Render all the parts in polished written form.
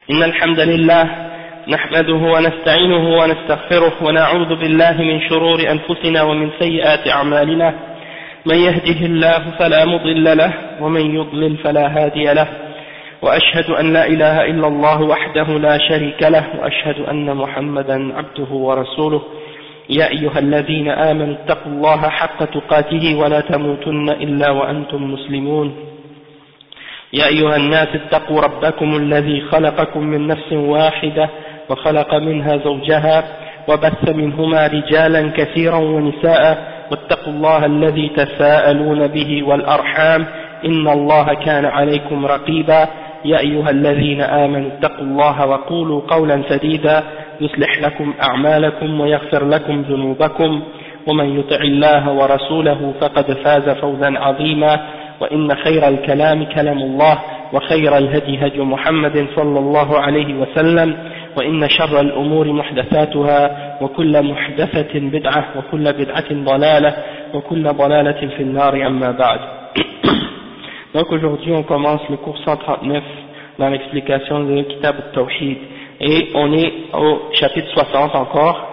إن الحمد لله نحمده ونستعينه ونستغفره ونعوذ بالله من شرور أنفسنا ومن سيئات أعمالنا من يهده الله فلا مضل له ومن يضلل فلا هادي له وأشهد أن لا إله إلا الله وحده لا شريك له وأشهد أن محمدا عبده ورسوله يا أيها الذين آمنوا اتقوا الله حق تقاته ولا تموتن إلا وأنتم مسلمون يا أيها الناس اتقوا ربكم الذي خلقكم من نفس واحدة وخلق منها زوجها وبث منهما رجالا كثيرا ونساء واتقوا الله الذي تساءلون به والأرحام إن الله كان عليكم رقيبا يا أيها الذين آمنوا اتقوا الله وقولوا قولا سديدا يصلح لكم أعمالكم ويغفر لكم ذنوبكم ومن يطع الله ورسوله فقد فاز فوزا عظيما وإن خير الكلام كلام الله وخير الهدي هدي محمد صلى الله عليه وسلم وإن شر الأمور محدثاتها وكل محدثة بدعة وكل بدعة ضلالة وكل ضلالة في النار أما بعد. Donc aujourd'hui on commence le cours 139 dans l'explication de Kitab al-Tawhid et on est au chapitre 60 encore.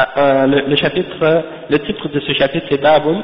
Le titre de ce chapitre c'est Babun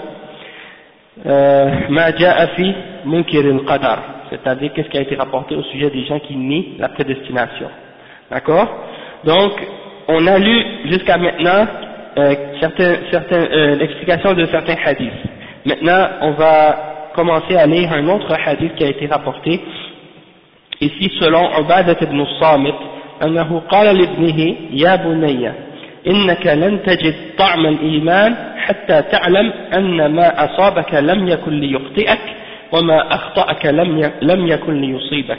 Ma ja'a fi munkir al-qadar, c'est-à-dire qu'est-ce qui a été rapporté au sujet des gens qui nient la prédestination. D'accord? Donc on a lu jusqu'à maintenant l'explication de certains hadiths. Maintenant on va commencer à lire un autre hadith qui a été rapporté ici selon Ubadah ibn Samit أنه قال لابنه يا بني إنك لن تجد طعم الإيمان حتى تعلم أن ما أصابك لم يكن ليخطئك وما أخطأك لم يكن ليصيبك.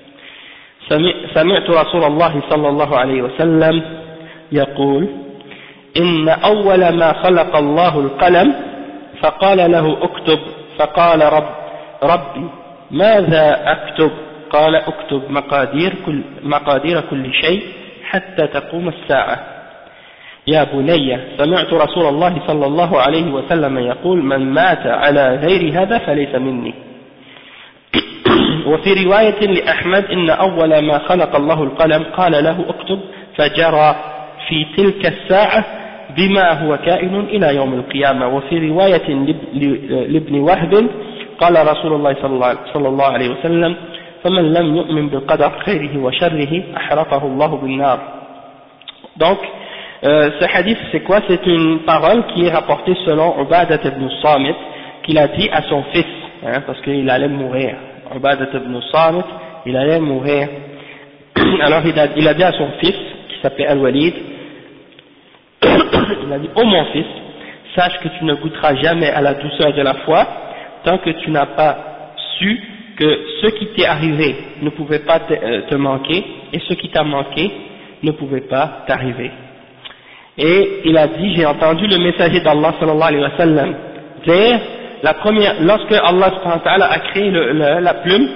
سمعت رسول الله صلى الله عليه وسلم يقول إن أول ما خلق الله القلم فقال له اكتب فقال ربي ماذا أكتب؟ قال اكتب مقادير كل شيء حتى تقوم الساعة. يا بني سمعت رسول الله صلى الله عليه وسلم يقول من مات على غير هذا فليس مني. وفي رواية لأحمد إن أول ما خلق الله القلم قال له اكتب فجرى في تلك الساعة بما هو كائن إلى يوم القيامة. وفي رواية لابن وهب قال رسول الله صلى الله عليه وسلم فمن لم يؤمن بالقدر خيره وشره أحرقه الله بالنار. Donc ce hadith c'est quoi? C'est une parole qui est rapportée selon Ubadah ibn Samit qu'il a dit à son fils, parce qu'il allait mourir. Ubadah ibn Samit, il allait mourir. Alors il a dit à son fils qui s'appelait Al-Walid, il a dit ô mon fils, sache que tu ne goûteras jamais à la douceur de la foi tant que tu n'as pas su que ce qui t'est arrivé ne pouvait pas te manquer et ce qui t'a manqué ne pouvait pas t'arriver. Et il a dit, j'ai entendu le messager d'Allah sallallahu alayhi wa sallam dire, lorsque Allah subhanahu wa ta'ala a créé la plume,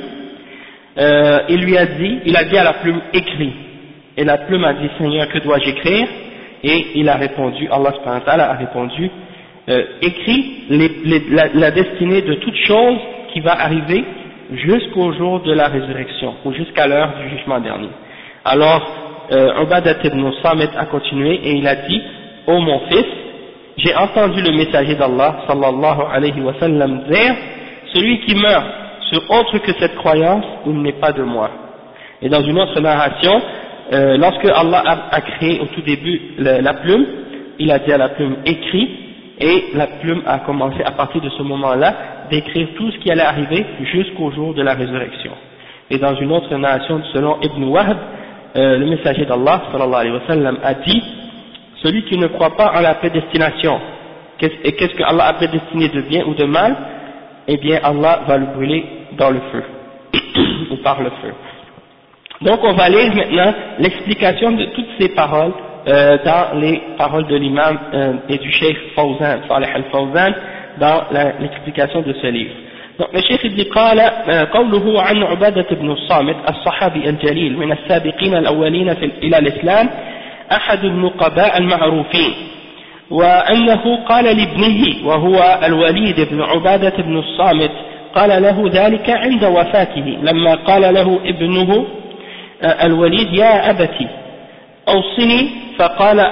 il a dit à la plume écris, et la plume a dit Seigneur que dois-je écrire? Et il a répondu, Allah subhanahu wa ta'ala a répondu, écris la destinée de toute chose qui va arriver jusqu'au jour de la résurrection ou jusqu'à l'heure du jugement dernier. Alors Ubadah ibn Samit a continué et il a dit ô mon fils, j'ai entendu le messager d'Allah sallallahu alayhi wa sallam dire celui qui meurt sur autre que cette croyance, il n'est pas de moi. Et dans une autre narration, lorsque Allah a créé au tout début la plume, il a dit à la plume écris, et la plume a commencé à partir de ce moment-là d'écrire tout ce qui allait arriver jusqu'au jour de la résurrection. Et dans une autre narration selon Ibn Wahb, le messager d'Allah sallallahu alayhi wa sallam a dit celui qui ne croit pas en la prédestination, et qu'est-ce que Allah a prédestiné de bien ou de mal, eh bien Allah va le brûler dans le feu ou par le feu. Donc on va lire maintenant l'explication de toutes ces paroles dans les paroles de l'imam et du cheikh Fawzan, Salih al-Fawzan, dans l'explication de ce livre. Donc le cheikh dit قال قوله عن عبادة بن الصامت الصحابي الجليل من السابقين الأولين إلى الإسلام أحد النقباء المعروفين وأنه قال لابنه وهو الوليد بن عبادة بن الصامت قال له ذلك عند وفاته لما قال له ابنه الوليد يا أبتي أوصني فقال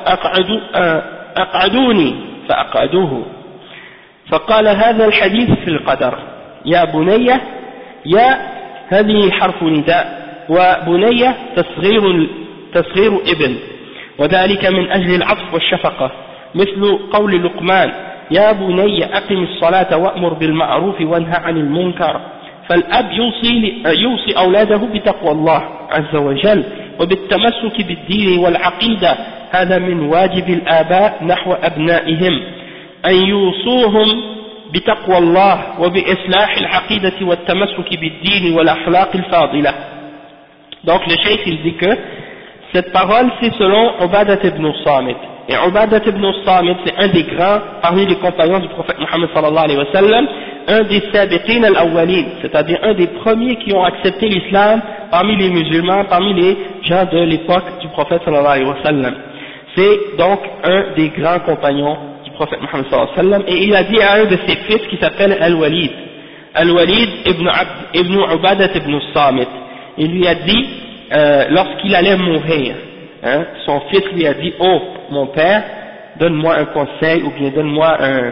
أقعدوني فأقعدوه فقال هذا الحديث في القدر يا بني يا هذه حرف نداء وبني تصغير ابن وذلك من أجل العطف والشفقة مثل قول لقمان يا بني أقم الصلاة وأمر بالمعروف وانهى عن المنكر فالأب يوصي أولاده بتقوى الله عز وجل وبالتمسك بالدين والعقيدة هذا من واجب الآباء نحو أبنائهم أن يوصوهم بتقوى الله وبإصلاح العقيدة والتمسك بالدين والأخلاق الفاضلة. Donc le cheikh il dit que cette parole c'est selon Ubadat ibn Samit. Et Ubadat ibn Samit c'est un des grands parmi les compagnons du prophète Mohammed sallallahu alayhi wa sallam, un des sabiqin al-awwalin, c'est-à-dire un des premiers qui ont accepté l'islam parmi les musulmans, parmi les gens de l'époque du prophète sallallahu alayhi wa sallam. C'est donc un des grands compagnons du prophète Mohammed sallallahu alayhi wa sallam, et il a dit à un de ses fils qui s'appelle Al-Walid, Al-Walid ibn Ubadat ibn Samit, il lui a dit, lorsqu'il allait mourir, hein, son fils lui a dit, oh mon père, donne-moi un conseil, ou bien donne-moi un,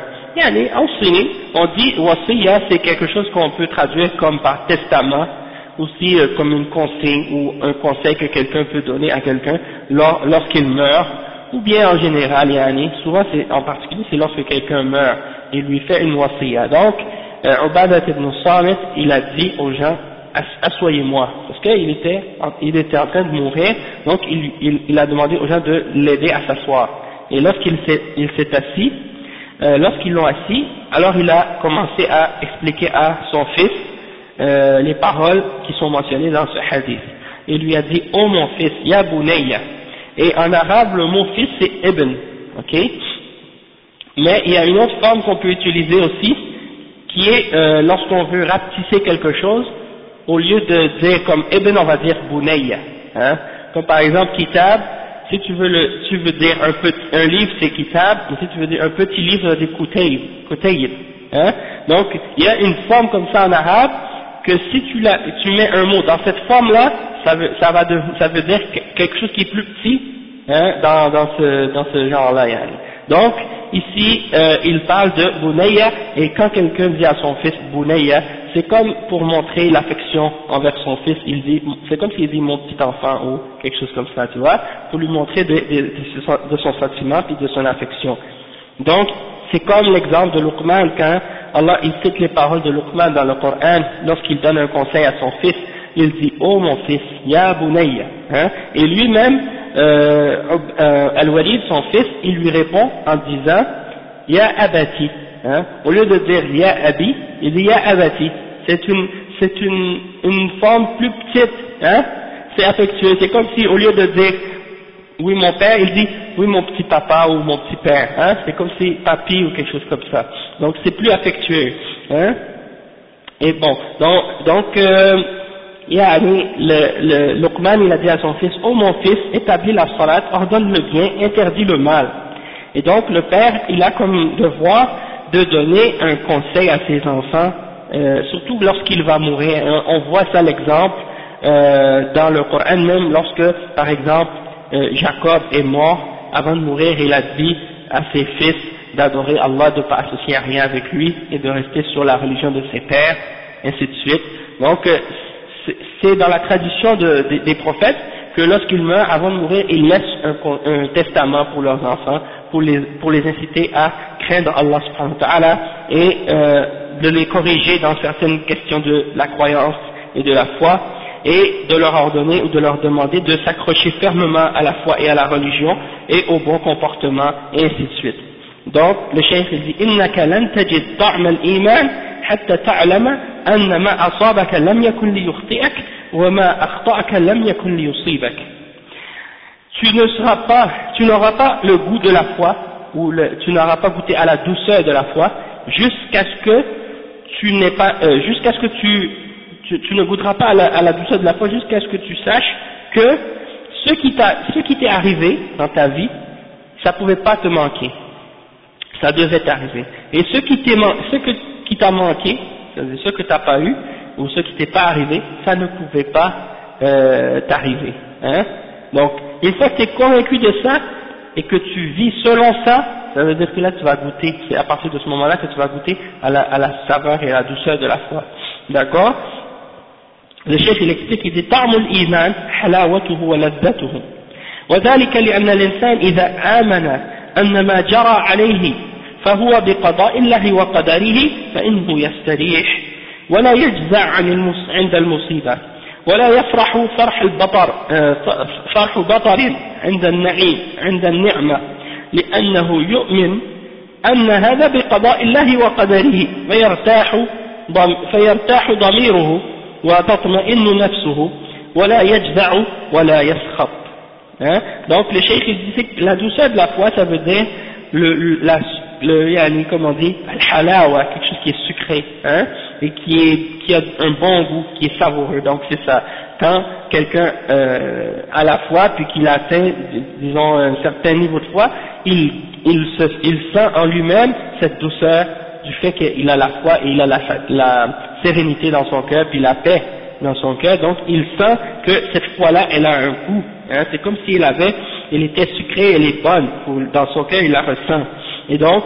on dit wasiya, c'est quelque chose qu'on peut traduire comme par testament, aussi comme une consigne ou un conseil que quelqu'un peut donner à quelqu'un lorsqu'il meurt, ou bien en général, souvent c'est, en particulier c'est lorsque quelqu'un meurt, il lui fait une wasiya. Donc, Ubadat ibn Samit, il a dit aux gens, assoyez-moi, parce qu'il était en train de mourir, donc il a demandé aux gens de l'aider à s'asseoir. Et lorsqu'il s'est assis, lorsqu'ils l'ont assis, alors il a commencé à expliquer à son fils les paroles qui sont mentionnées dans ce hadith. Il lui a dit, oh mon fils, ya bunayya. Et en arabe, le mot fils c'est ibn, ok? Mais il y a une autre forme qu'on peut utiliser aussi, qui est lorsqu'on veut rapetisser quelque chose, au lieu de dire comme ibn, on va dire bunayya, hein? Comme par exemple kitab, si tu veux dire un livre c'est kitab, et si tu veux dire un petit livre, ça veut dire kutayb, hein? Donc il y a une forme comme ça en arabe, que si tu mets un mot dans cette forme-là, ça veut dire quelque chose qui est plus petit, hein, dans ce genre-là, yani. Donc, ici, il parle de bunayya, et quand quelqu'un dit à son fils bunayya, c'est comme pour montrer l'affection envers son fils, c'est comme s'il dit mon petit enfant, ou quelque chose comme ça, tu vois, pour lui montrer de son sentiment et de son affection. Donc, c'est comme l'exemple de Luqman, quand Allah il cite les paroles de Luqman dans le Coran, lorsqu'il donne un conseil à son fils, il dit, oh mon fils, ya bunayya, hein, et lui-même, Al-Walid, son fils, il lui répond en disant, ya abati, hein, au lieu de dire ya abi, il dit ya abati, c'est une forme plus petite, hein, c'est affectueux, c'est comme si au lieu de dire oui mon père, il dit oui mon petit papa ou mon petit père, hein, c'est comme si papi ou quelque chose comme ça, donc c'est plus affectueux, hein, et bon, donc Luqman il a dit à son fils, oh mon fils, établis la salat, ordonne le bien, interdis le mal, et donc le père il a comme devoir de donner un conseil à ses enfants, surtout lorsqu'il va mourir, on voit ça l'exemple dans le Coran même, lorsque par exemple Jacob est mort, avant de mourir il a dit à ses fils d'adorer Allah, de ne pas associer à rien avec lui et de rester sur la religion de ses pères, ainsi de suite. Donc c'est dans la tradition des prophètes que lorsqu'ils meurent, avant de mourir, ils laissent un testament pour leurs enfants, pour les inciter à craindre Allah subhanahu wa ta'ala et de les corriger dans certaines questions de la croyance et de la foi, et de leur ordonner ou de leur demander de s'accrocher fermement à la foi et à la religion et au bon comportement, et ainsi de suite. Donc le cheikh dit innaka lan tajid ta'ma al-iman hatta ta'lama anna ma asabaka lam yakun li yukhti'ak wa ma akhta'aka lam yakun li yusibak. Tu n'auras pas le goût de la foi, ou tu n'auras pas goûté à la douceur de la foi jusqu'à ce que tu ne goûteras pas à la douceur de la foi jusqu'à ce que tu saches que ce qui t'est arrivé dans ta vie, ça pouvait pas te manquer, ça devait t'arriver. Et ce qui t'a manqué, c'est-à-dire ce que t'as pas eu, ou ce qui t'est pas arrivé, ça ne pouvait pas t'arriver. Hein? Donc, une fois que tu es convaincu de ça, et que tu vis selon ça, ça veut dire que là tu vas goûter, c'est à partir de ce moment-là que tu vas goûter à la saveur et à la douceur de la foi. D'accord? Le chef il explique, il dit طعم الإيمان حلاوته ولذته وذلك لأن الإنسان إذا آمن أن ما جرى عليه فهو بقضاء الله وقدره فإنه يستريح ولا يجزع عند المصيبة ولا يفرح فرح بطر عند النعيم عند النعمة لأنه يؤمن أن هذا بقضاء الله وقدره فيرتاح ضميره وتطمئن نفسه ولا يجزع ولا يسخط. Donc le cheikh il dit que la douceur de la foi ça veut dire comment on dit, al-halawa, quelque chose qui est sucré, hein, et qui a un bon goût, qui est savoureux. Donc c'est ça. Quand quelqu'un a la foi, puis qu'il atteint, disons, un certain niveau de foi, il sent en lui-même cette douceur du fait qu'il a la foi et il a la sérénité dans son cœur, puis la paix dans son cœur. Donc il sent que cette foi-là, elle a un goût. Hein, c'est comme si elle était sucrée, elle est bonne. Dans son cœur, il la ressent. Et donc,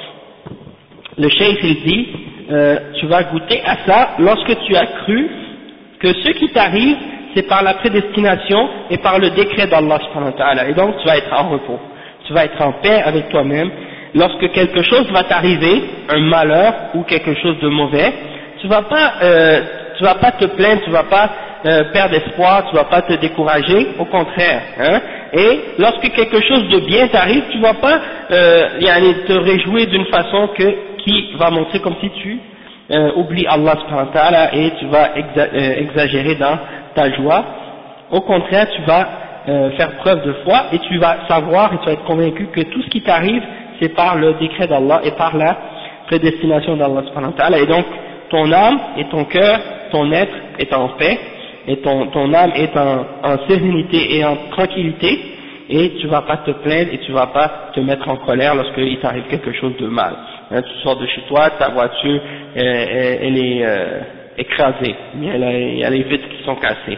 le cheikh il dit, tu vas goûter à ça lorsque tu as cru que ce qui t'arrive, c'est par la prédestination et par le décret d'Allah subhanahu wa ta'ala. Et donc, tu vas être en repos. Tu vas être en paix avec toi-même. Lorsque quelque chose va t'arriver, un malheur ou quelque chose de mauvais, tu vas pas te plaindre, tu vas pas perdre espoir, tu vas pas te décourager, au contraire, hein. Et lorsque quelque chose de bien t'arrive, tu vas pas te réjouir d'une façon qui va montrer comme si tu oublies Allah subhanahu wa ta'ala et tu vas exagérer dans ta joie. Au contraire, tu vas faire preuve de foi et tu vas savoir et tu vas être convaincu que tout ce qui t'arrive, c'est par le décret d'Allah et par la prédestination d'Allah subhanahu wa ta'ala. Et donc, ton âme et ton cœur, ton être est en paix, et ton âme est en sérénité et en tranquillité, et tu vas pas te plaindre et tu vas pas te mettre en colère lorsqu'il t'arrive quelque chose de mal. Hein, tu sors de chez toi, ta voiture, elle est écrasée, mais il y a les vitres qui sont cassées.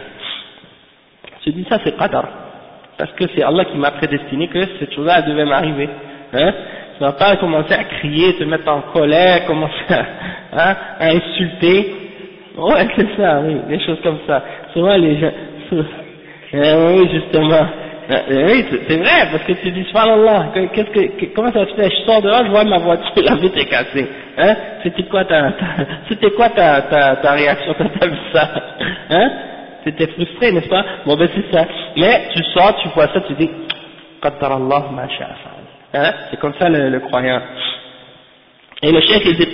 Tu dis ça c'est qadar, parce que c'est Allah qui m'a prédestiné que cette chose-là devait m'arriver. Hein, tu vas pas commencer à crier, te mettre en colère, commencer à insulter. Ouais, c'est ça, oui, des choses comme ça. Souvent les gens, oui, justement, oui, c'est vrai, parce que tu dis, subhanallah, comment ça se fait, je sors dehors, je vois ma voiture, la vitre est cassée, hein, c'était quoi ta réaction quand t'as vu ça, hein, t'étais frustré, n'est-ce pas? Bon ben c'est ça, mais tu sors, tu vois ça, tu dis, qaddarallah ma sha'a fa'al, hein, c'est comme ça le croyant. Et le cheikh il dit,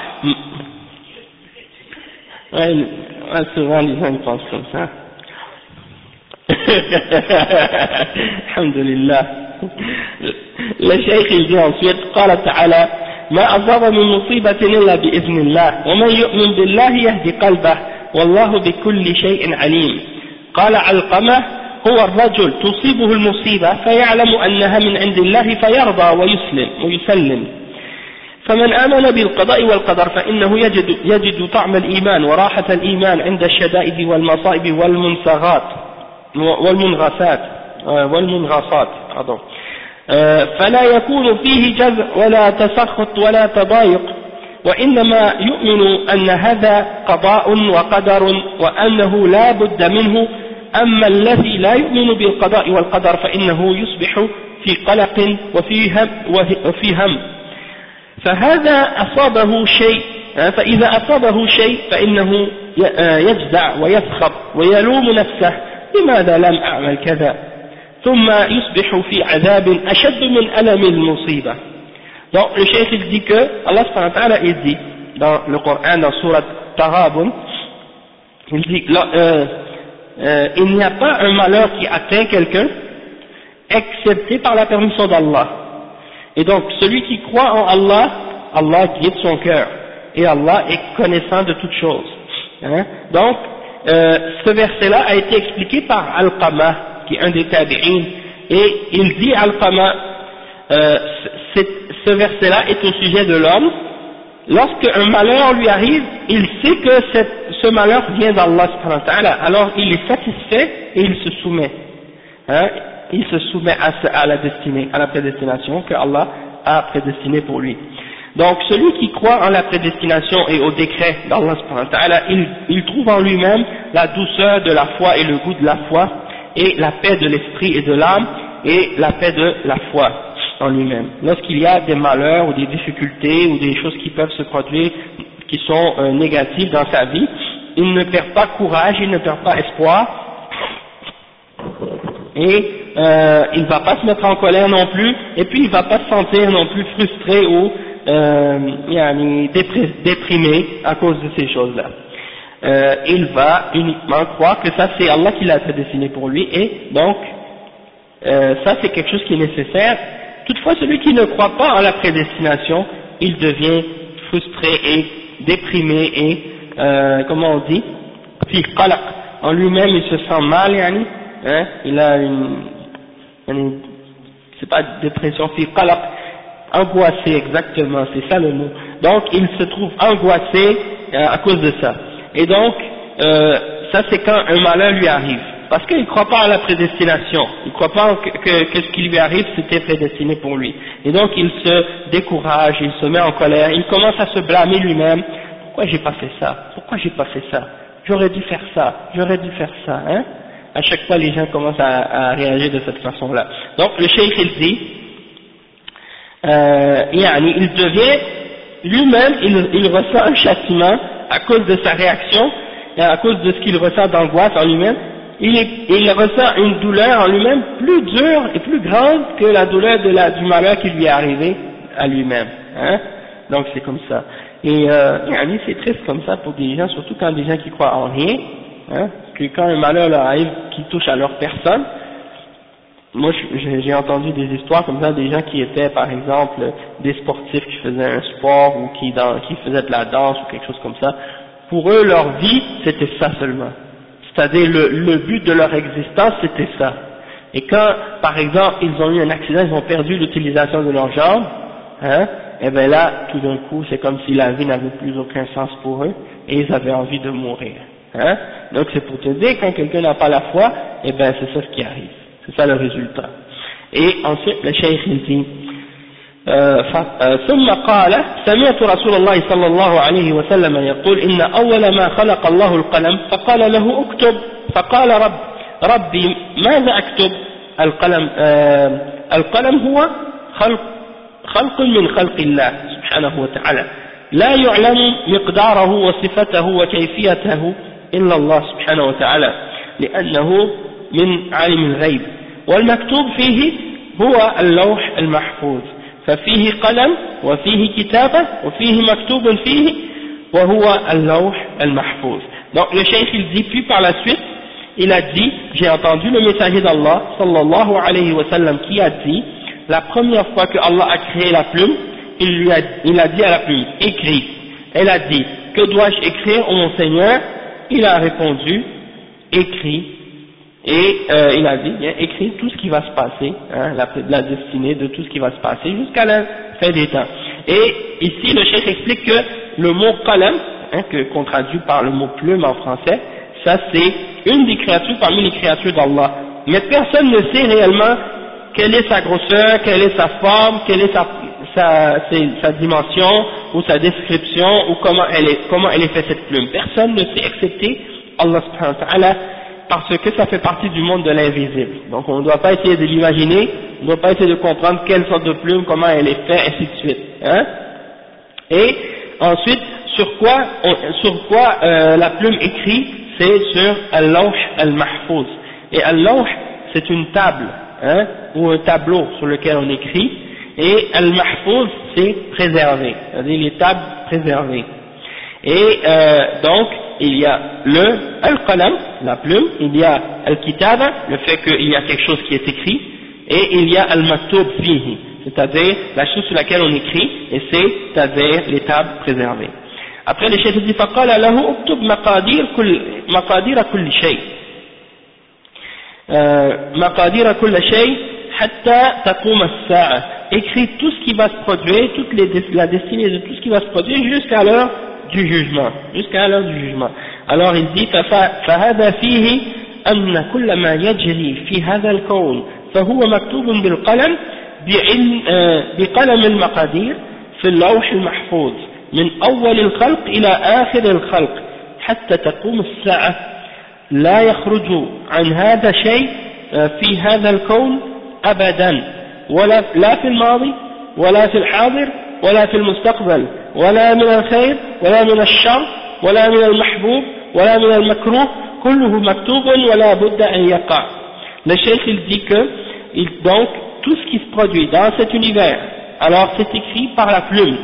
ouais, souvent les gens ils pensent comme ça. Alhamdulillah. Le cheikh il dit ensuite, قال تعالى ما أصاب من مصيبة إلا بإذن الله ومن يؤمن بالله يهدي قلبه والله بكل شيء عليم. قال علقمة هو الرجل تصيبه المصيبة فيعلم أنها من عند الله فيرضى ويسلم. فمن آمن بالقضاء والقدر فإنه يجد طعم الإيمان وراحة الإيمان عند الشدائد والمصائب والمنغصات فلا يكون فيه جزع ولا تسخط ولا تضايق وإنما يؤمن أن هذا قضاء وقدر وأنه لا بد منه. أما الذي لا يؤمن بالقضاء والقدر فإنه يصبح في قلق وفي هم فهذا أصابه شيء فإذا أصابه شيء فإنه يجزع ويسخط ويلوم نفسه لماذا لم أعمل كذا ثم يصبح في عذاب أشد من ألم المصيبة. Donc le cheikh il dit que Allah subhanahu wa ta'ala il dit dans le Coran dans sourate Taghabun, il dit il n'y a pas un malheur qui atteint quelqu'un excepté par la permission d'Allah. Et donc celui qui croit en Allah, Allah guide son cœur et Allah est connaissant de toutes choses. Hein? Donc ce verset-là a été expliqué par Alqama, qui est un des tabi'in, et il dit Alqama, ce verset-là est au sujet de l'homme lorsque un malheur lui arrive, il sait que ce malheur vient d'Allah subhanahu wa ta'ala, alors il est satisfait et il se soumet. Hein, il se soumet à la destinée, à la prédestination que Allah a prédestinée pour lui. Donc celui qui croit en la prédestination et au décret d'Allah subhanahu wa ta'ala, il trouve en lui-même la douceur de la foi et le goût de la foi, et la paix de l'esprit et de l'âme, et la paix de la foi en lui-même. Lorsqu'il y a des malheurs ou des difficultés ou des choses qui peuvent se produire qui sont négatives dans sa vie, il ne perd pas courage, il ne perd pas espoir, et il ne va pas se mettre en colère non plus, et puis il ne va pas se sentir non plus frustré ou déprimé à cause de ces choses-là. Il va uniquement croire que ça c'est Allah qui l'a prédestiné pour lui, et donc ça c'est quelque chose qui est nécessaire. Toutefois, celui qui ne croit pas en la prédestination, il devient frustré et déprimé et comment on dit, fi qalaq, en lui-même il se sent mal, hein, il a c'est pas dépression, fi qalaq, angoissé, exactement, c'est ça le mot. Donc il se trouve angoissé à cause de ça. Et donc ça c'est quand un malheur lui arrive, parce qu'il ne croit pas à la prédestination, il ne croit pas que ce qui lui arrive c'était prédestiné pour lui. Et donc il se décourage, il se met en colère, il commence à se blâmer lui-même. Pourquoi j'ai pas fait ça? Pourquoi j'ai pas fait ça? J'aurais dû faire ça, hein? À chaque fois les gens commencent à réagir de cette façon-là. Donc le cheikh il dit, il devient lui-même, il ressent un châtiment à cause de sa réaction, et à cause de ce qu'il ressent d'angoisse en lui-même. Il ressent une douleur en lui-même plus dure et plus grande que la douleur du malheur qui lui est arrivé à lui-même, hein? Donc c'est comme ça. Et c'est triste comme ça pour des gens, surtout quand des gens qui croient en rien, hein, que quand un malheur leur arrive qui touche à leur personne. Moi j'ai entendu des histoires comme ça, des gens qui étaient par exemple des sportifs qui faisaient un sport ou qui faisaient de la danse ou quelque chose comme ça. Pour eux leur vie c'était ça seulement, c'est-à-dire le but de leur existence c'était ça. Et quand par exemple ils ont eu un accident, ils ont perdu l'utilisation de leurs jambes, hein, et bien là tout d'un coup c'est comme si la vie n'avait plus aucun sens pour eux et ils avaient envie de mourir, hein. Donc c'est pour te dire, quand quelqu'un n'a pas la foi, et bien c'est ça ce qui arrive, c'est ça le résultat. Et ensuite le cheikh il dit ثم قال سمعت رسول الله صلى الله عليه وسلم يقول إن أول ما خلق الله القلم فقال له اكتب فقال ربي ماذا أكتب؟ القلم هو خلق من خلق الله سبحانه وتعالى لا يعلم مقداره وصفته وكيفيته إلا الله سبحانه وتعالى لأنه من عالم الغيب والمكتوب فيه هو اللوح المحفوظ ففيه قلم وفيه كتابة وفيه مكتوب فيه وهو اللوح المحفوظ. Donc le cheikh il dit, puis par la suite il a dit, j'ai entendu le messager d'Allah sallallahu alayhi wa sallam qui a dit, la première fois que Allah a créé la plume, il a dit à la plume, écris. Elle a dit, que dois-je écrire, ô mon Seigneur? Il a répondu, écris. Et il a dit, bien, écris tout ce qui va se passer, hein, la destinée de tout ce qui va se passer jusqu'à la fin des temps. Et ici le cheikh explique que le mot qalam, hein, qu'on traduit par le mot plume en français, ça c'est une des créatures parmi les créatures d'Allah. Mais personne ne sait réellement quelle est sa grosseur, quelle est sa forme, quelle est sa dimension ou sa description ou comment elle est faite cette plume. Personne ne sait excepté Allah subhanahu wa ta'ala, parce que ça fait partie du monde de l'invisible. Donc on ne doit pas essayer de l'imaginer, on ne doit pas essayer de comprendre quelle sorte de plume, comment elle est faite, ainsi de suite. Hein? Et ensuite, sur quoi la plume écrit, c'est sur al-lawh al-mahfouz. Et al-lawh, c'est une table, hein, ou un tableau sur lequel on écrit, et al-mahfouz, c'est préservé, c'est-à-dire les tables préservées. Et donc, il y a al-qalam, la plume, il y a al-kitaba, le fait qu'il y a quelque chose qui est écrit, et il y a al-maktub fihi, c'est-à-dire la chose sur laquelle on écrit, et c'est-à-dire les tables préservées. Après le cheikh dit فقال له اكتب مقادير كل شيء مقادير كل شيء حتى تقوم الساعة écrit tout ce qui va se produire, la destinée de tout ce qui va se produire jusqu'à l'heure du jugement, Alors il dit فهذا فيه أن كل ما يجري في هذا الكون فهو مكتوب بالقلم بقلم المقادير في اللوح المحفوظ من أول الخلق إلى آخر الخلق حتى تقوم الساعة لا يخرج عن هذا شيء في هذا الكون أبدا لا في الماضي ولا في الحاضر ولا في المستقبل ولا من الخير ولا من الشر ولا من المحبوب ولا من المكروه كله مكتوب ولا بد أن يقع. Le cheikh il dit que donc tout ce qui se produit dans cet univers, alors c'est écrit par la plume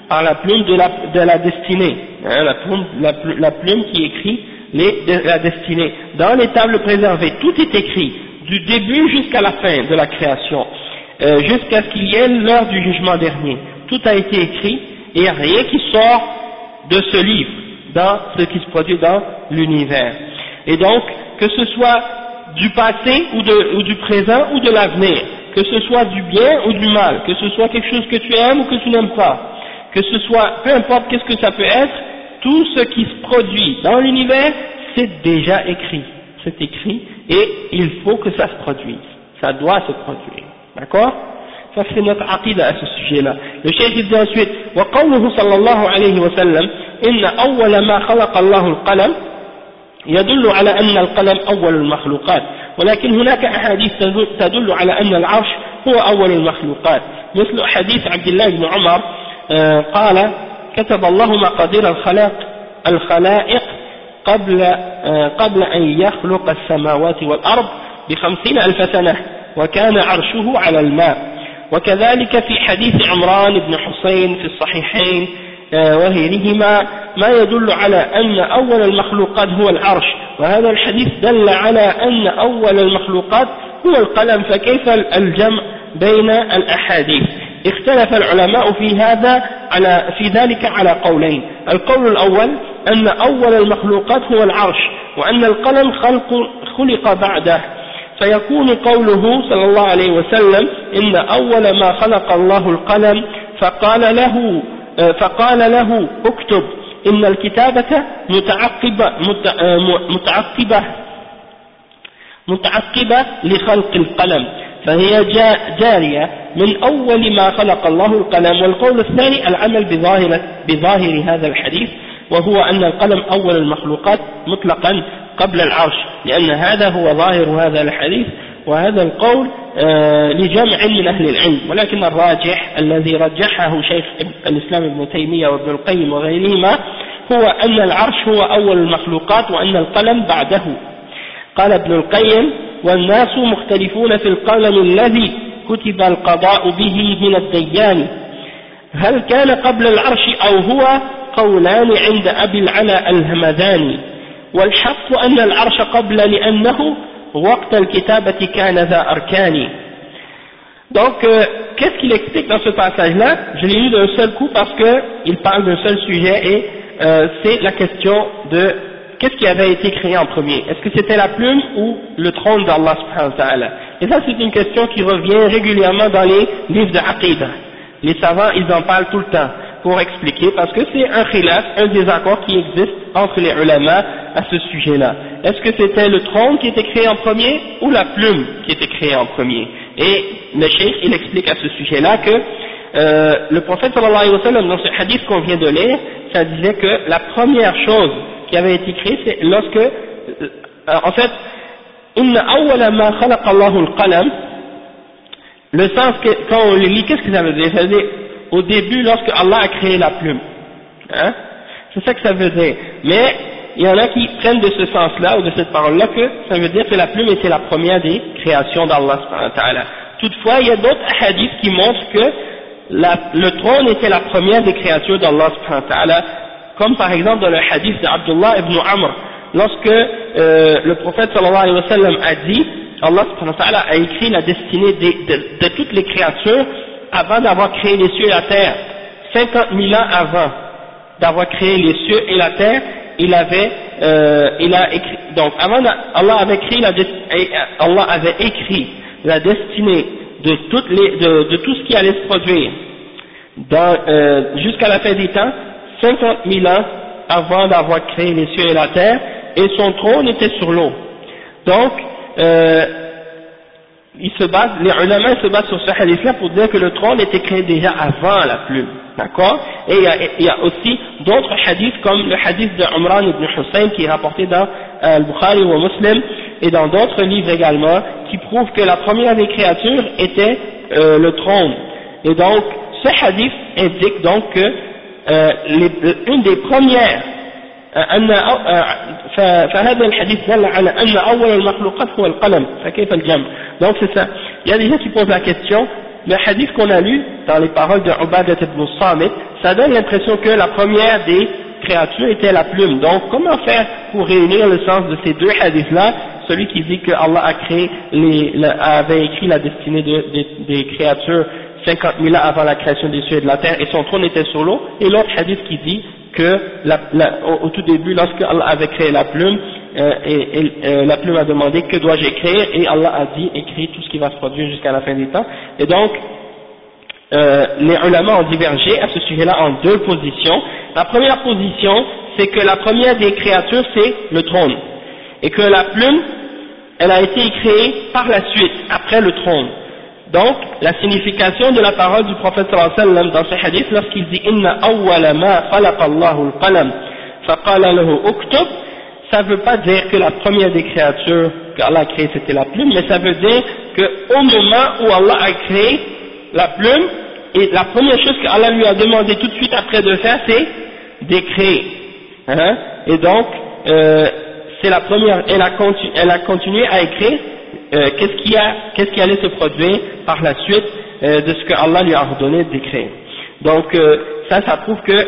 de la destinée, hein, la plume qui écrit la destinée. Dans les tables préservées, tout est écrit, du début jusqu'à la fin de la création, jusqu'à ce qu'il y ait l'heure du jugement dernier. Tout a été écrit et il n'y a rien qui sort de ce livre dans ce qui se produit dans l'univers. Et donc, que ce soit du passé ou du présent ou de l'avenir, que ce soit du bien ou du mal, que ce soit quelque chose que tu aimes ou que tu n'aimes pas, que ce soit, peu importe qu'est-ce que ça peut être, tout ce qui se produit dans l'univers, c'est déjà écrit. C'est écrit et il faut que ça se produise. Ça doit se produire. D'accord? Ça c'est notre aqida à ce sujet-là. Le cheikh dit ensuite, وقوله صلى الله عليه وسلم إن أول ما خلق الله القلم يدل على أن القلم أول المخلوقات ولكن هناك أحاديث تدل على أن العرش هو أول المخلوقات مثل حديث عبد الله بن عمر قال كتب الله مقادير الخلائق قبل أن يخلق السماوات والأرض ب50,000 سنة وكان عرشه على الماء. وكذلك في حديث عمران بن حسين في الصحيحين وغيرهما ما يدل على أن أول المخلوقات هو العرش وهذا الحديث دل على أن أول المخلوقات هو القلم فكيف الجمع بين الأحاديث؟ اختلف العلماء في ذلك على قولين. القول الأول أن أول المخلوقات هو العرش وأن القلم خلق بعده فيكون قوله صلى الله عليه وسلم إن أول ما خلق الله القلم فقال له اكتب إن الكتابة متعقبة لخلق القلم فهي جارية من أول ما خلق الله القلم. والقول الثاني العمل بظاهر هذا الحديث وهو أن القلم أول المخلوقات مطلقا قبل العرش لأن هذا هو ظاهر هذا الحديث وهذا القول لجمع من أهل العلم ولكن الراجح الذي رجحه شيخ الإسلام ابن تيمية وابن القيم وغيرهما هو أن العرش هو أول المخلوقات وأن القلم بعده. قال ابن القيم والناس مختلفون في القلم الذي كتب القضاء به من الديان هل كان قبل العرش أو هو قولان عند أبي العلا الهمداني والحق أن العرش قبل لأنه وقت الكتابة كان ذا أركان. Donc, qu'est-ce qu'il explique dans ce passage-là? Je l'ai lu d'un seul coup parce qu'il parle d'un seul sujet et c'est la question de qu'est-ce qui avait été créé en premier? Est-ce que c'était la plume ou le trône d'Allah subhanahu wa ta'ala? Et ça c'est une question qui revient régulièrement dans les livres de Aqidah. Les savants ils en parlent tout le temps pour expliquer parce que c'est un khilaf, un désaccord qui existe entre les ulama à ce sujet-là. Est-ce que c'était le trône qui était créé en premier ou la plume qui était créée en premier? Et le cheikh il explique à ce sujet-là que le prophète sallallahu alayhi wa sallam dans ce hadith qu'on vient de lire, ça disait que la première chose qui avait été créée c'est lorsque en fait inna awwala ma khalaqa Allahu al-qalam, le sens que quand on le lit qu'est-ce que ça veut dire? Ça veut dire au début lorsque Allah a créé la plume, hein? C'est ça que ça veut dire. Mais il y en a qui prennent de ce sens-là ou de cette parole-là que ça veut dire que la plume était la première des créations d'Allah subhanahu wa ta'ala. Toutefois, il y a d'autres hadiths qui montrent que le trône était la première des créatures d'Allah subhanahu wa ta'ala, comme par exemple dans le hadith d'Abdullah ibn Amr, lorsque le prophète sallallahu alayhi wa sallam a dit, Allah subhanahu wa ta'ala a écrit la destinée de toutes les créatures avant d'avoir créé les cieux et la terre, 50 000 ans avant d'avoir créé les cieux et la terre, il a écrit, donc avant Allah avait écrit la destinée de tout ce qui allait se produire jusqu'à la fin des temps, 50 000 ans avant d'avoir créé les cieux et la terre, et son trône était sur l'eau. Donc, les ulama se basent sur ce hadith-là pour dire que le trône était créé déjà avant la plume, d'accord? Et il y a aussi d'autres hadiths comme le hadith de Umran ibn Hussein qui est rapporté dans Al-Bukhari ou Muslim et dans d'autres livres également qui prouvent que la première des créatures était le trône. Et donc, ce hadith indique donc que une des premières فهذا الحديث دل على أن أول المخلوقات هو القلم فكيف الجمع. Donc c'est ça. Il y a des gens qui posent la question, le hadith qu'on a lu dans les paroles de Ubadah ibn Samit, ça donne l'impression que la première des créatures était la plume. Donc comment faire pour réunir le sens de ces deux hadiths là, celui qui dit que Allah a créé avait écrit la destinée des créatures 50 000 ans avant la création des cieux et de la terre et son trône était sur l'eau, et l'autre hadith qui dit que au tout début, lorsque Allah avait créé la plume, la plume a demandé que dois-je écrire, et Allah a dit écris tout ce qui va se produire jusqu'à la fin des temps. Et donc les ulama ont divergé à ce sujet-là en deux positions. La première position, c'est que la première des créatures c'est le trône, et que la plume elle a été créée par la suite, après le trône. Donc, la signification de la parole du prophète sallallahu alayhi wa sallam dans ce hadith, lorsqu'il dit « Inna awwala ma khalaqa Allahu al-qalam, faqala lahu uktub », ça ne veut pas dire que la première des créatures qu'Allah a créée c'était la plume, mais ça veut dire qu'au moment où Allah a créé la plume, et la première chose qu'Allah lui a demandé tout de suite après de faire, c'est d'écrire. Hein? Et donc, c'est la première, elle a continué à écrire qu'est-ce qui allait se produire par la suite de ce que Allah lui a ordonné d'écrire. Donc ça prouve que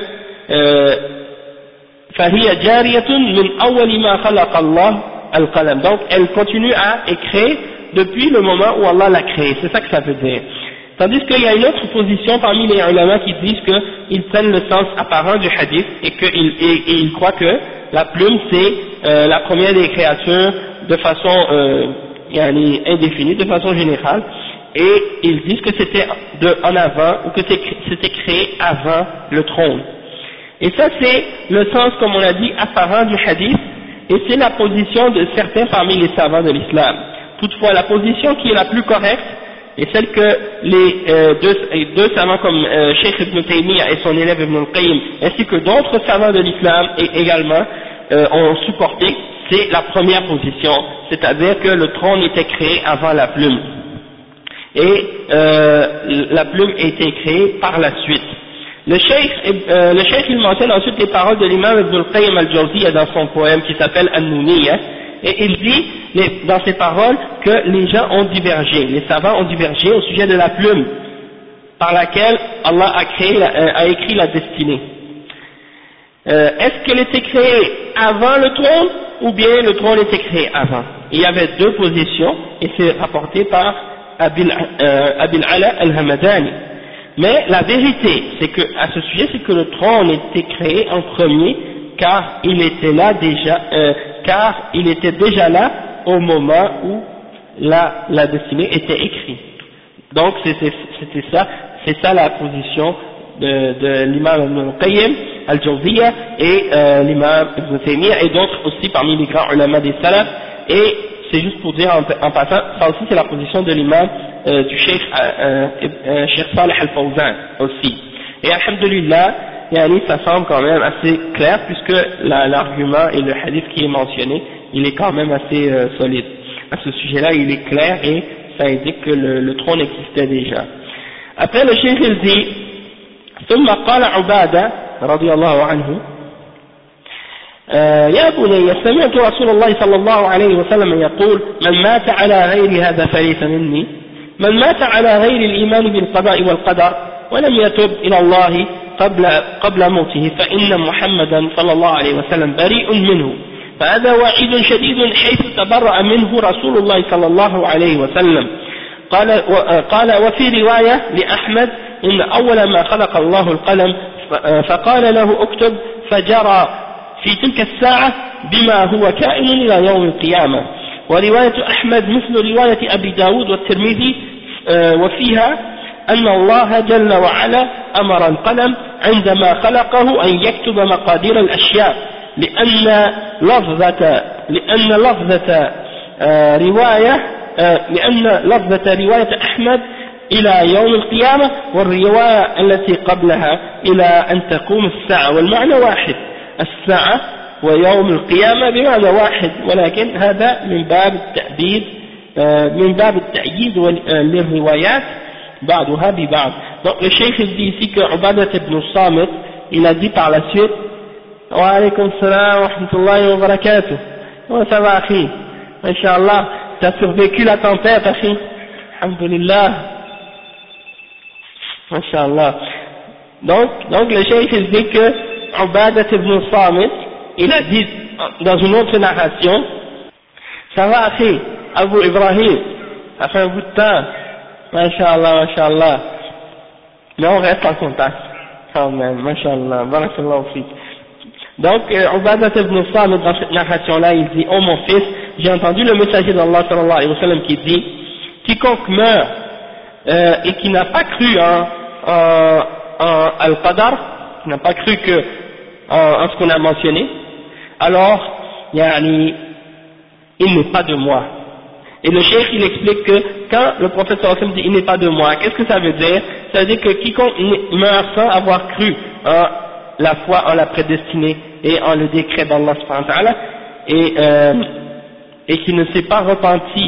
فهي جارية من أول ما خلق الله القلم. Donc elle continue à écrire depuis le moment où Allah l'a créé, c'est ça que ça veut dire. Tandis qu'il y a une autre position parmi les ulama qui disent qu'ils prennent le sens apparent du hadith et qu'ils croient que la plume c'est la première des créatures de façon indéfinie, de façon générale, et ils disent que c'était en avant, ou que c'était créé avant le trône. Et ça c'est le sens, comme on a dit, apparent du hadith, et c'est la position de certains parmi les savants de l'islam. Toutefois, la position qui est la plus correcte, et celle que les deux savants comme Cheikh Ibn Taymiyyah et son élève Ibn al-Qayyim, ainsi que d'autres savants de l'islam également ont supporté, c'est la première position, c'est-à-dire que le trône était créé avant la plume, et la plume a été créée par la suite. Le cheikh il mentionne ensuite les paroles de l'imam Ibn al-Qayyim al-Jawziyya dans son poème qui s'appelle An-Nuniyya, et il dit dans ses paroles que les gens ont divergé, les savants ont divergé au sujet de la plume par laquelle Allah a écrit la destinée. Est-ce qu'elle était créée avant le trône ou bien le trône était créé avant? Il y avait deux positions et c'est rapporté par Abil Ala al-Hamadani. Mais la vérité, c'est que à ce sujet, c'est que le trône était créé en premier, car il était déjà là au moment où la destinée était écrite. Donc c'est ça la position de l'imam Ibn al-Qayyim al-Jawziyya et l'imam Ibn Taymiyyah et d'autres aussi parmi les grands ulama des salaf. Et c'est juste pour dire en passant, ça aussi c'est la position de l'imam du Cheikh Salih al-Fawzan aussi. Et alhamdulillah, ça semble quand même assez clair puisque l'argument et le hadith qui est mentionné, il est quand même assez solide. À ce sujet-là, il est clair et ça indique que le trône existait déjà. Après le Cheikh il dit ثم قال عبادة رضي الله عنه يا بني سمعت رسول الله صلى الله عليه وسلم يقول من مات على غير هذا فليس مني من مات على غير الإيمان بالقضاء والقدر ولم يتب إلى الله قبل موته فإن محمدا صلى الله عليه وسلم بريء منه فهذا وعيد شديد حيث تبرأ منه رسول الله صلى الله عليه وسلم قال وفي رواية لأحمد إن أول ما خلق الله القلم فقال له اكتب فجرى في تلك الساعة بما هو كائن إلى يوم القيامة. ورواية أحمد مثل رواية أبي داود والترمذي وفيها أن الله جل وعلا أمر القلم عندما خلقه أن يكتب مقادير الأشياء لأن لفظة رواية أحمد إلى يوم القيامة والرواية التي قبلها إلى أن تقوم الساعة، والمعنى واحد، الساعة ويوم القيامة بمعنى واحد، ولكن هذا من باب التأييد للروايات بعضها ببعض. Donc le cheikh dit ici que Ubadat ibn Samit, il a dit par la suite: wa alaykum salam wa rahmatullahi wa barakatuh. Comment ça va, akhi? Inch'Allah, t'as survécu la tempête, akhi? Alhamdulillah. Inch'Allah. Donc le cheikh il dit que Ubadat ibn Samit, il a dit dans une autre narration: ça va, akhi? Abu Ibrahim, ça fait un bout de temps. Masha'Allah, Masha'Allah. Mais on reste en contact. Quand même, Masha'Allah, Barakallahu Fik. Donc, Ubadat ibn Samit, dans cette narration-là, il dit: oh mon fils, j'ai entendu le messager d'Allah sallallahu alayhi wa sallam qui dit: quiconque meurt et qui n'a pas cru en Al-Qadar, qui n'a pas cru en ce qu'on a mentionné, alors, il n'est pas de moi. Et le cheikh il explique que quand le prophète sallallahu alayhi wa sallam dit il n'est pas de moi, qu'est-ce que ça veut dire? Ça veut dire que quiconque meurt sans avoir cru en la foi, en la prédestinée et en le décret d'Allah subhanahu wa ta'ala, et qui ne s'est pas repenti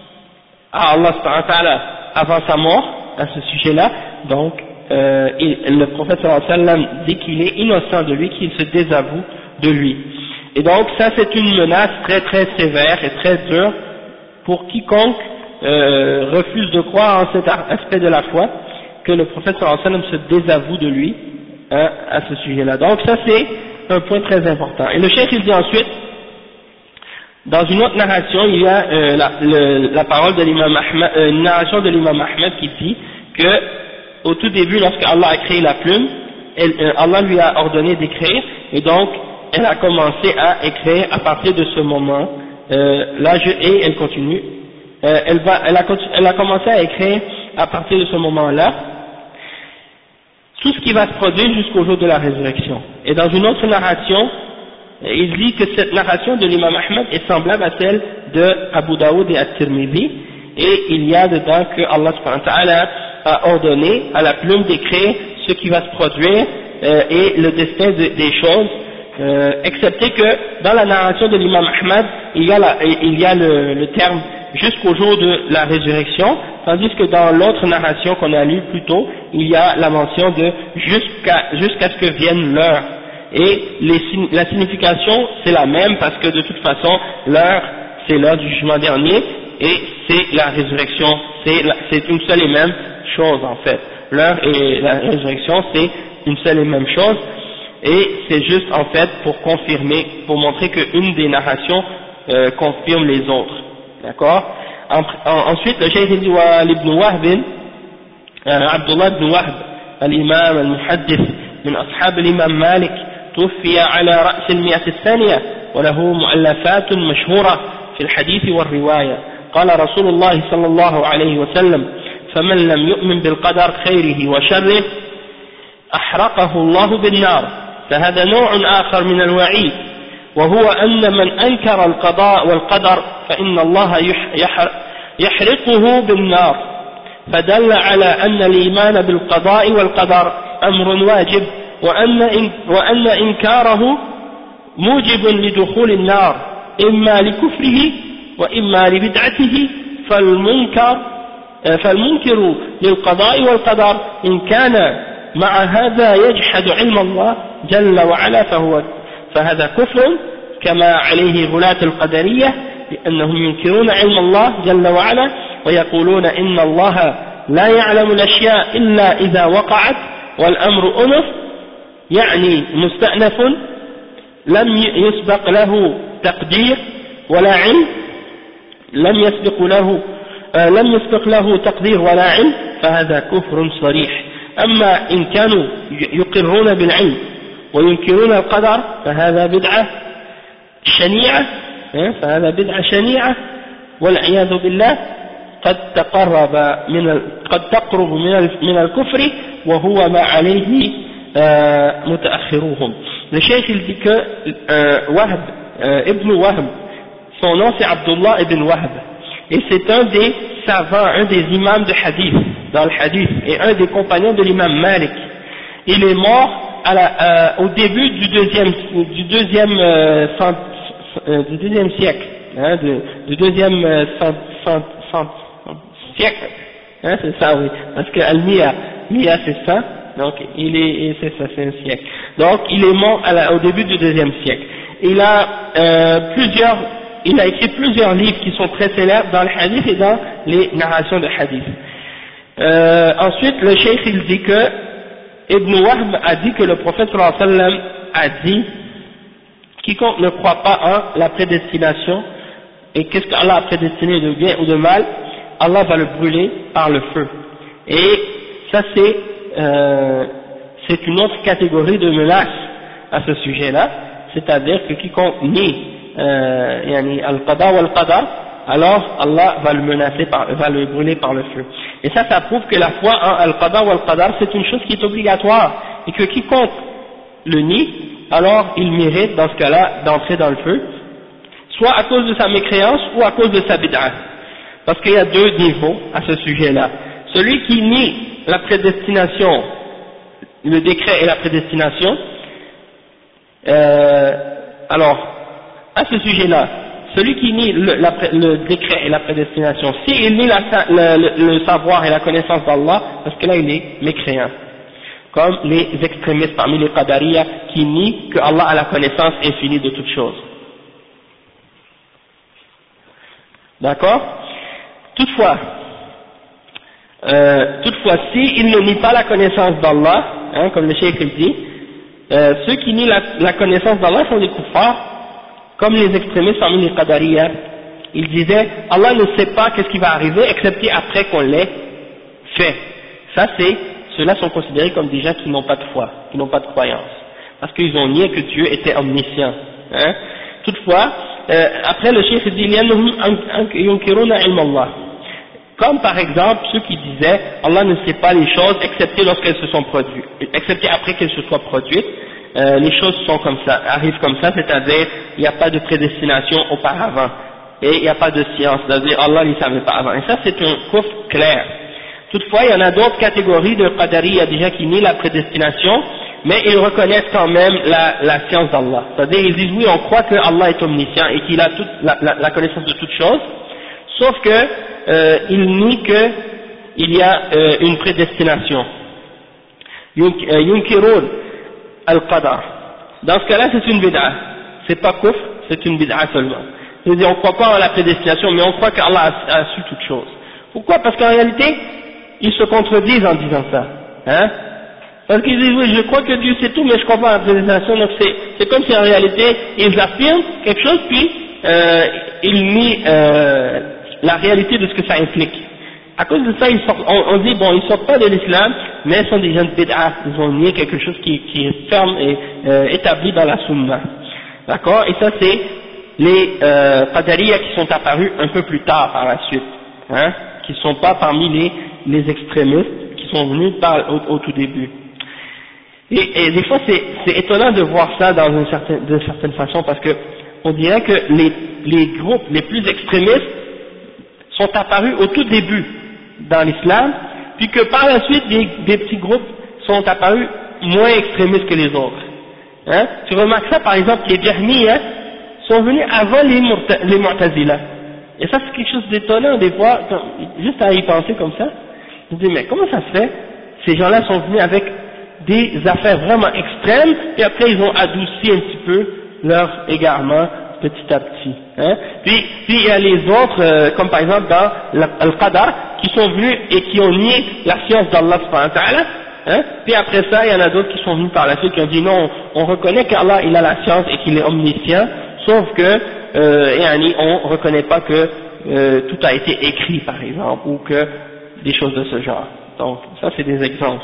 à Allah subhanahu wa ta'ala avant sa mort à ce sujet-là, donc le prophète sallallahu alayhi wa sallam dit qu'il est innocent de lui, qu'il se désavoue de lui. Et donc ça c'est une menace très très sévère et très dure pour quiconque refuse de croire en cet aspect de la foi, que le prophète sallallahu alayhi wa sallam se désavoue de lui à ce sujet-là. Donc ça c'est un point très important. Et le cheikh il dit ensuite, dans une autre narration, il y a la parole de l'imam Ahmed, une narration de l'imam Ahmed qui dit que au tout début, lorsque Allah a créé la plume, Allah lui a ordonné d'écrire, et donc elle a commencé à écrire à partir de ce moment. Et elle continue, elle a commencé à écrire à partir de ce moment-là tout ce qui va se produire jusqu'au jour de la résurrection. Et dans une autre narration, il dit que cette narration de l'imam Ahmed est semblable à celle de Abu Daoud et At-Tirmidhi, et il y a dedans que Allah subhanahu wa ta'ala a ordonné à la plume d'écrire ce qui va se produire et le destin des choses, excepté que dans la narration de l'imam Ahmad, il y a le terme jusqu'au jour de la résurrection, tandis que dans l'autre narration qu'on a lue plus tôt, il y a la mention de jusqu'à ce que vienne l'heure. Et la signification c'est la même, parce que de toute façon l'heure c'est l'heure du jugement dernier, et c'est la résurrection, c'est une seule et même chose en fait. L'heure et la résurrection c'est une seule et même chose. Et c'est juste en fait pour confirmer, pour montrer qu'une des narrations confirme les autres. D'accord? Ensuite, le cheikh dit ibn Wahb, Abdullah ibn Wahb, al-Imam al-Muhaddith, min ashab al-Imam Malik, توفي على رأس المئة الثانية وله مؤلفات مشهورة في الحديث والرواية. قال رسول الله صلى الله عليه وسلم: فمن لم يؤمن بالقدر خيره وشره أحرقه الله بالنار. فهذا نوع آخر من الوعيد، وهو أن من أنكر القضاء والقدر فإن الله يحرقه بالنار، فدل على أن الإيمان بالقضاء والقدر أمر واجب، وأن إنكاره موجب لدخول النار إما لكفره وإما لبدعته. فالمنكر للقضاء والقدر إن كان مع هذا يجحد علم الله جل وعلا فهذا كفر، كما عليه غلاة القدرية، لأنهم ينكرون علم الله جل وعلا ويقولون إن الله لا يعلم الأشياء إلا إذا وقعت والأمر أنف، يعني مستأنف لم يسبق له تقدير ولا علم، لم يسبق له تقدير ولا علم، فهذا كفر صريح. أما إن كانوا يقرون بالعلم وينكرون القدر فهذا بدعة شنيعة والعياذ بالله. قد تقرب من الكفر وهو ما عليه متأخروهم. Le cheikh il dit que Wahb, Ibn Wahb, son nom c'est Abdullah ibn Wahb, et c'est un des savants, un des imams de hadith, dans le hadith, et un des compagnons de l'imam Malik. Il est mort au début du deuxième siècle, hein, du deuxième siècle, hein, c'est ça, oui, parce que Al-Mi'a c'est ça, donc c'est ça, c'est un siècle. Donc il est mort au début du deuxième siècle. Il a écrit plusieurs livres qui sont très célèbres dans le hadith et dans les narrations de hadith. Ensuite, le cheikh il dit que Ibn Wahb a dit que le prophète sallallahu alayhi wa sallam a dit: quiconque ne croit pas en la prédestination, et qu'est-ce qu'Allah a prédestiné de bien ou de mal, Allah va le brûler par le feu. Et ça c'est une autre catégorie de menace à ce sujet-là, c'est-à-dire que quiconque nie al-qada wal-qadar, alors Allah va le menacer, va le brûler par le feu. Et ça prouve que la foi en al-qada wal-qadar c'est une chose qui est obligatoire, et que quiconque le nie, alors il mérite dans ce cas-là d'entrer dans le feu, soit à cause de sa mécréance ou à cause de sa bid'ah. Parce qu'il y a deux niveaux à ce sujet-là. Celui qui nie la prédestination, le décret et la prédestination, alors à ce sujet-là, celui qui nie le décret et la prédestination, s'il nie le savoir et la connaissance d'Allah, parce que là il est mécréant, comme les extrémistes parmi les Qadariya qui nient que Allah a la connaissance infinie de toutes choses. D'accord? Toutefois, s'il ne nie pas la connaissance d'Allah, hein, comme le cheikh dit, ceux qui nient la connaissance d'Allah sont des kuffars, comme les extrémistes parmi les Qadariya. Ils disaient: Allah ne sait pas qu'est-ce qui va arriver excepté après qu'on l'ait fait. Ceux-là sont considérés comme des gens qui n'ont pas de foi, qui n'ont pas de croyance, parce qu'ils ont nié que Dieu était omniscient. Hein. Toutefois, après le cheikh dit: comme par exemple ceux qui disaient Allah ne sait pas les choses excepté lorsqu'elles se sont produites, excepté après qu'elles se soient produites. Les choses sont comme ça, arrivent comme ça, c'est-à-dire il n'y a pas de prédestination auparavant et il n'y a pas de science, c'est-à-dire Allah ne savait pas avant. Et ça c'est un kufr clair. Toutefois, il y en a d'autres catégories de Qadari, il y a des gens qui nient la prédestination, mais ils reconnaissent quand même la science d'Allah. C'est-à-dire, ils disent: oui, on croit que Allah est omniscient et qu'il a toute la connaissance de toutes choses, sauf que ils nient qu'il y a une prédestination. Yunkirun al-qadar. Dans ce cas-là, c'est une bid'a. C'est pas kufr, c'est une bid'a seulement. C'est-à-dire, on ne croit pas en la prédestination, mais on croit qu'Allah a su toutes choses. Pourquoi? Parce qu'en réalité, ils se contredisent en disant ça, hein? Parce qu'ils disent: oui, je crois que Dieu sait tout, mais je crois pas à la prédestination. Donc c'est comme si en réalité ils affirment quelque chose puis ils nient la réalité de ce que ça implique. À cause de ça, on dit bon, ils sortent pas de l'islam, mais ils sont des gens de bid'a, ils ont nié quelque chose qui est ferme et établi dans la sunna. D'accord? Et ça c'est les Qadariya qui sont apparus un peu plus tard par la suite, hein? Qui ne sont pas parmi les extrémistes qui sont venus au tout début. Et des fois c'est étonnant de voir ça d'une certaine façon, parce que on dirait que les groupes les plus extrémistes sont apparus au tout début dans l'islam, puis que par la suite des petits groupes sont apparus moins extrémistes que les autres. Hein? Tu remarques ça par exemple, les Jahmiyyah sont venus avant les Mu'tazila. Et ça c'est quelque chose d'étonnant des fois, juste à y penser comme ça, je me dis mais comment ça se fait? Ces gens-là sont venus avec des affaires vraiment extrêmes, et après ils ont adouci un petit peu leur égarement petit à petit. Hein. Puis il y a les autres, comme par exemple dans Al-Qadar, qui sont venus et qui ont nié la science d'Allah subhanahu wa ta'ala. Hein. Puis après ça, il y en a d'autres qui sont venus par la suite qui ont dit non, on reconnaît qu'Allah il a la science et qu'il est omniscient, sauf que on ne reconnaît pas que tout a été écrit par exemple, ou que des choses de ce genre. Donc ça c'est des exemples.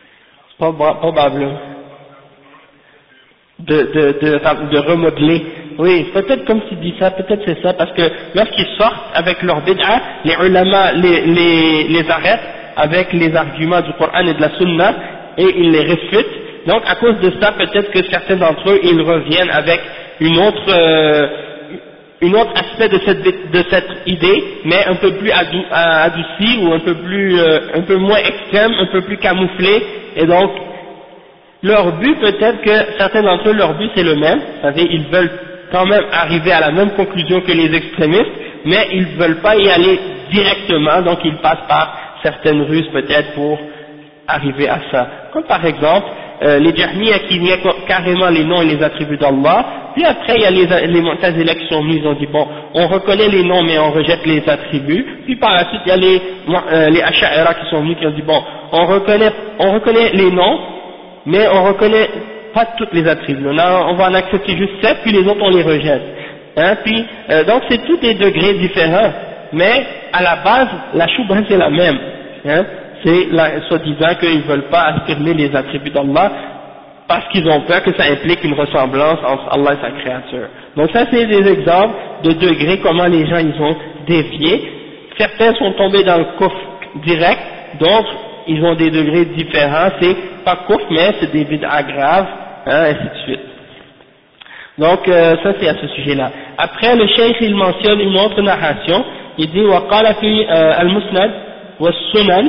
Probablement de remodeler oui, peut-être comme tu dis ça, peut-être c'est ça, parce que lorsqu'ils sortent avec leur bid'a, les ulama les arrêtent avec les arguments du Coran et de la Sunna, et ils les réfutent. Donc à cause de ça, peut-être que certains d'entre eux, ils reviennent avec une autre aspect de cette idée, mais un peu plus adouci, ou un peu moins extrême, un peu plus camouflé, et donc leur but, peut-être que certains d'entre eux, leur but c'est le même, c'est-à-dire ils veulent quand même arriver à la même conclusion que les extrémistes, mais ils ne veulent pas y aller directement, donc ils passent par certaines ruses peut-être pour arriver à ça. Comme par exemple, les Jahmiya qui niaient carrément les noms et les attributs d'Allah, puis après il y a les Mu'tazila qui sont venus, ils ont dit bon, on reconnaît les noms mais on rejette les attributs, puis par la suite il y a les Asha'ira qui sont venus qui ont dit bon, on reconnaît les noms, mais on reconnaît pas toutes les attributs, on va en accepter juste 7, puis les autres on les rejette. Hein, puis, donc c'est tous des degrés différents, mais à la base, la choubha c'est la même. Hein, c'est soi-disant qu'ils ne veulent pas affirmer les attributs d'Allah, parce qu'ils ont peur que ça implique une ressemblance entre Allah et sa créature. Donc ça c'est des exemples de degrés, comment les gens ils ont dévié. Certains sont tombés dans le kufr direct, d'autres ils ont des degrés différents, c'est pas kufr mais c'est des bid'a graves, hein, ainsi de suite. Donc ça c'est à ce sujet-là. Après le cheikh il mentionne une autre narration, il dit وقال في المسند والسنن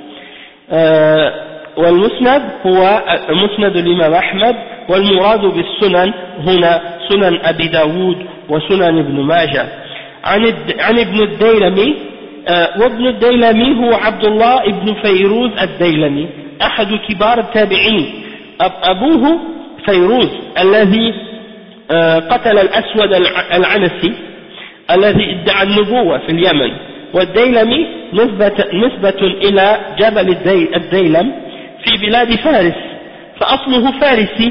والمسند هو مسند الإمام أحمد والمراد بالسنن هنا سنن أبي داود وسنن ابن ماجه عن ابن الديلمي وابن الديلمي هو عبد الله ابن فيروز الديلمي أحد كبار التابعين أبوه فيروز الذي قتل الأسود العنسي الذي ادعى النبوة في اليمن والديلمي نسبة إلى جبل الديلم في بلاد فارس فأصله فارسي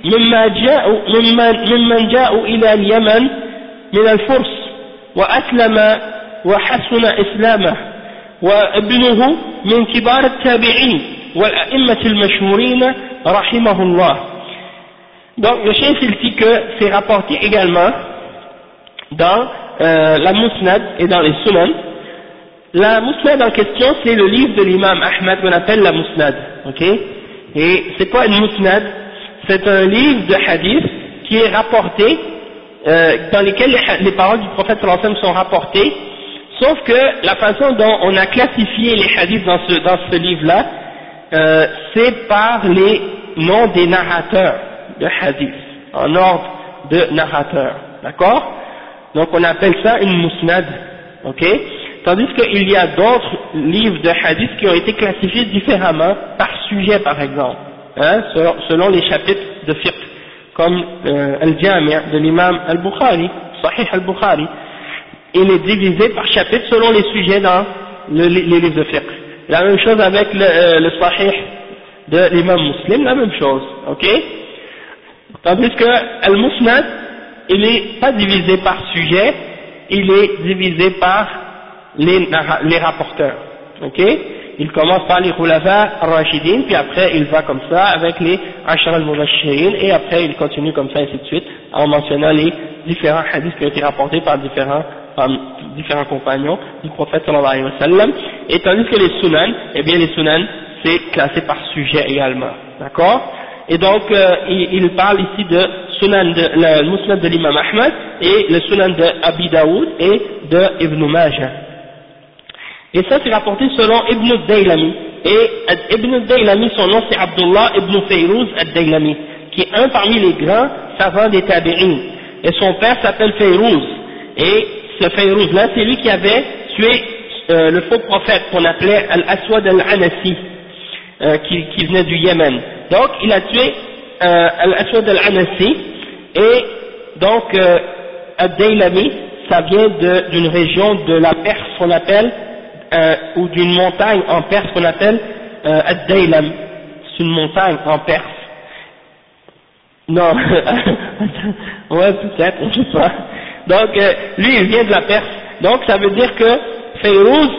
ممن جاءوا إلى اليمن من الفرس وأسلم وحسن إسلامه وابنه من كبار التابعين والأئمة المشهورين رحمه الله. Donc le chef il dit que c'est rapporté également dans la Musnad et dans les Sunan. La Musnad en question c'est le livre de l'imam Ahmad qu'on appelle la Musnad, ok? Et c'est quoi une Musnad? C'est un livre de hadith qui est rapporté, dans lesquels les paroles du prophète sallallahu alayhi wa sallam sont rapportées, sauf que la façon dont on a classifié les hadiths dans ce livre-là, c'est par les noms des narrateurs de hadith, en ordre de narrateurs, d'accord? Donc on appelle ça une musnad, ok? Tandis qu'il y a d'autres livres de hadith qui ont été classifiés différemment par sujet par exemple, hein, selon les chapitres de fiqh, comme Al-Jami' de l'imam Al-Bukhari, Sahih Al-Bukhari, il est divisé par chapitre selon les sujets dans les livres de fiqh. La même chose avec le Sahih de l'imam Muslim, la même chose, ok? Tandis que Al-Musnad, il n'est pas divisé par sujet, il est divisé par les rapporteurs, ok? Il commence par les Khulafa al-Rashidin, puis après il va comme ça avec les Ashar al-Mubashirin, et après il continue comme ça, ainsi de suite, en mentionnant les différents hadiths qui ont été rapportés par différents compagnons du prophète sallallahu alayhi wa sallam. Et tandis que les Sunan, eh bien les Sunan, c'est classé par sujet également, d'accord? Et donc il parle ici de Sunan le Musnad de l'imam Ahmad et le Sunan de Abi Daoud et de Ibn Majah. Et ça c'est rapporté selon Ibn al-Daylami. Et Ibn al-Daylami, son nom c'est Abdullah ibn Fayrouz al-Daylami, qui est un parmi les grands savants des Tabi'in. Et son père s'appelle Fayrouz. Et ce Fayrouz là, c'est lui qui avait tué le faux prophète qu'on appelait Al-Aswad al-Anasi, qui venait du Yémen. Donc il a tué Al-Aswad al-Anasi, et donc al-Daylami, ça vient d'une région de la Perse qu'on appelle, ou d'une montagne en Perse qu'on appelle Ad-Daylam. C'est une montagne en Perse. Non, ouais peut-être, je sais pas. Donc lui il vient de la Perse. Donc ça veut dire que Fayrouz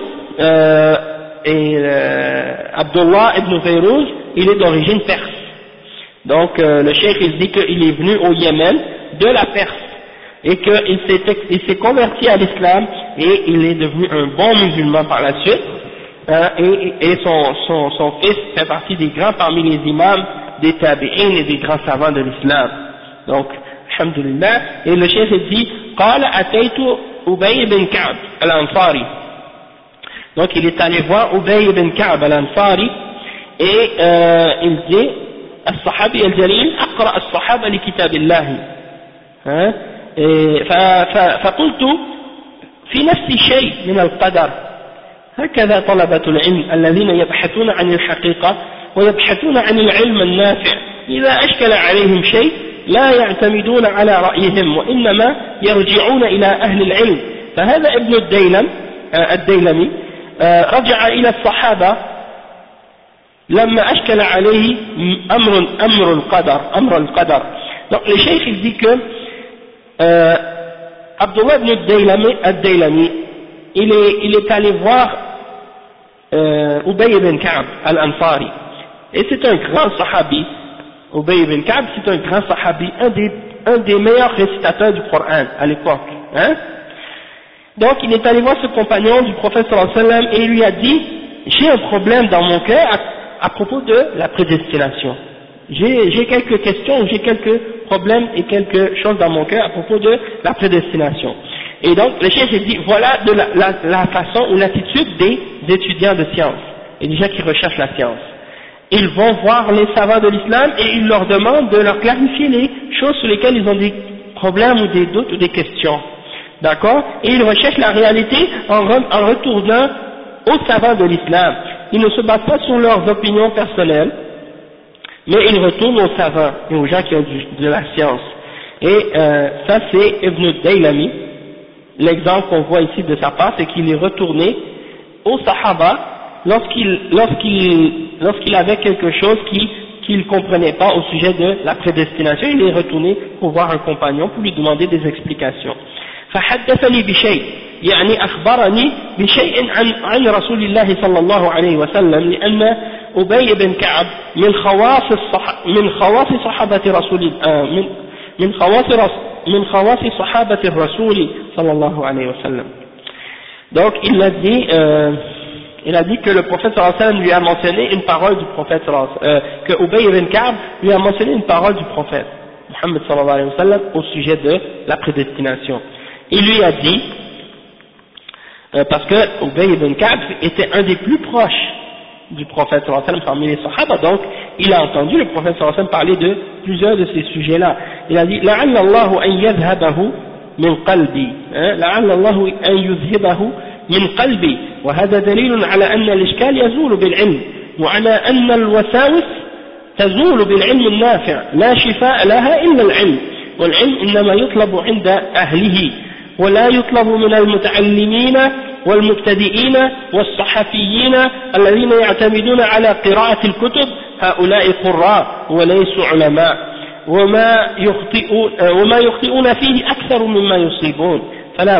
Abdullah ibn Fayrouz, il est d'origine perse. Donc le cheikh il dit qu'il est venu au Yémen de la Perse. et qu'il s'est converti à l'islam et il est devenu un bon musulman par la suite, et son fils fait partie des grands parmi les imams des tabi'in et des grands savants de l'islam. Donc, alhamdulillah, et le cheikh dit قال أتيت أبي بن كعب الأنصاري. Donc il est allé voir Ubay ibn Ka'b al-Ansari et il dit الصحابي الجليل أقرأ الصحابة لكتاب الله. فقلت في نفسي شيء من القدر، هكذا طلبة العلم الذين يبحثون عن الحقيقة ويبحثون عن العلم النافع، إذا أشكل عليهم شيء لا يعتمدون على رأيهم وإنما يرجعون إلى أهل العلم. فهذا ابن الديلمي رجع إلى الصحابة لما أشكل عليه أمر القدر. Donc le cheikh il dit que Abdullah ibn al-Daylami il est allé voir Ubay ibn Ka'b al-Ansari, et c'est un grand sahabi. Ubay ibn Ka'b, c'est un grand sahabi, un des meilleurs récitateurs du Coran à l'époque, hein. Donc il est allé voir ce compagnon du prophète sallallahu alayhi wa sallam et il lui a dit j'ai un problème dans mon cœur à propos de la prédestination, j'ai quelques questions, j'ai quelques problèmes et quelque chose dans mon cœur à propos de la prédestination. Et donc le cheikh dit voilà de la façon ou l'attitude des étudiants de science et des gens qui recherchent la science. Ils vont voir les savants de l'islam et ils leur demandent de leur clarifier les choses sur lesquelles ils ont des problèmes ou des doutes ou des questions. D'accord? Et ils recherchent la réalité en retournant aux savants de l'islam. Ils ne se basent pas sur leurs opinions personnelles, mais ils retournent aux savants et aux gens qui ont de la science. Et ça c'est Ibn Daylami. L'exemple qu'on voit ici de sa part, c'est qu'il est retourné aux Sahaba lorsqu'il avait quelque chose qu'il ne comprenait pas au sujet de la prédestination. Il est retourné pour voir un compagnon pour lui demander des explications. فحدثني بشيء يعني أخبرني بشيء عن رسول الله صلى الله عليه وسلم، لأن أبي بن كعب من خواص صحابة رسول من خواص صحابة الرسول صلى الله عليه وسلم. Donc il a dit que le prophète sallallahu alayhi wa sallam lui a mentionné une parole du prophète que Ubay ibn Ka'b lui a mentionné une parole du prophète Muhammad sallallahu alayhi wa sallam au sujet de la prédestination. Il lui a dit, parce que Ubay ibn Ka'b était un des plus proches du prophète sallallahu alayhi wa sallam parmi les sahaba, donc il a entendu le prophète sallallahu alayhi wa sallam parler de plusieurs de ces sujets-là. Il a dit لعل الله أن يذهبه من قلبي، لعل الله أن يذهبه من قلبي، وهذا دليل على أن الإشكال يزول بالعلم، وعلى أن الوساوس تزول بالعلم النافع، لا شفاء لها إلا العلم، والعلم إنما يطلب عند أهله ولا يطلب من المتعلمين والمبتدئين والصحفيين الذين يعتمدون على قراءة الكتب، هؤلاء قراء وليسوا علماء، وما يخطئون فيه أكثر مما يصيبون، فلا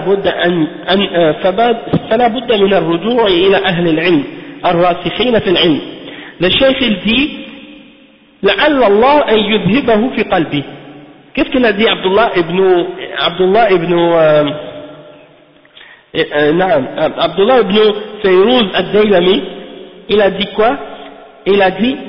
بد من الرجوع إلى أهل العلم الراسخين في العلم. الشيخ dit لعل الله أن يذهبه في قلبه. Qu'est-ce qu'il a dit Abdullah ibn Fayrouz al-Daylami? Il a dit quoi? Il a dit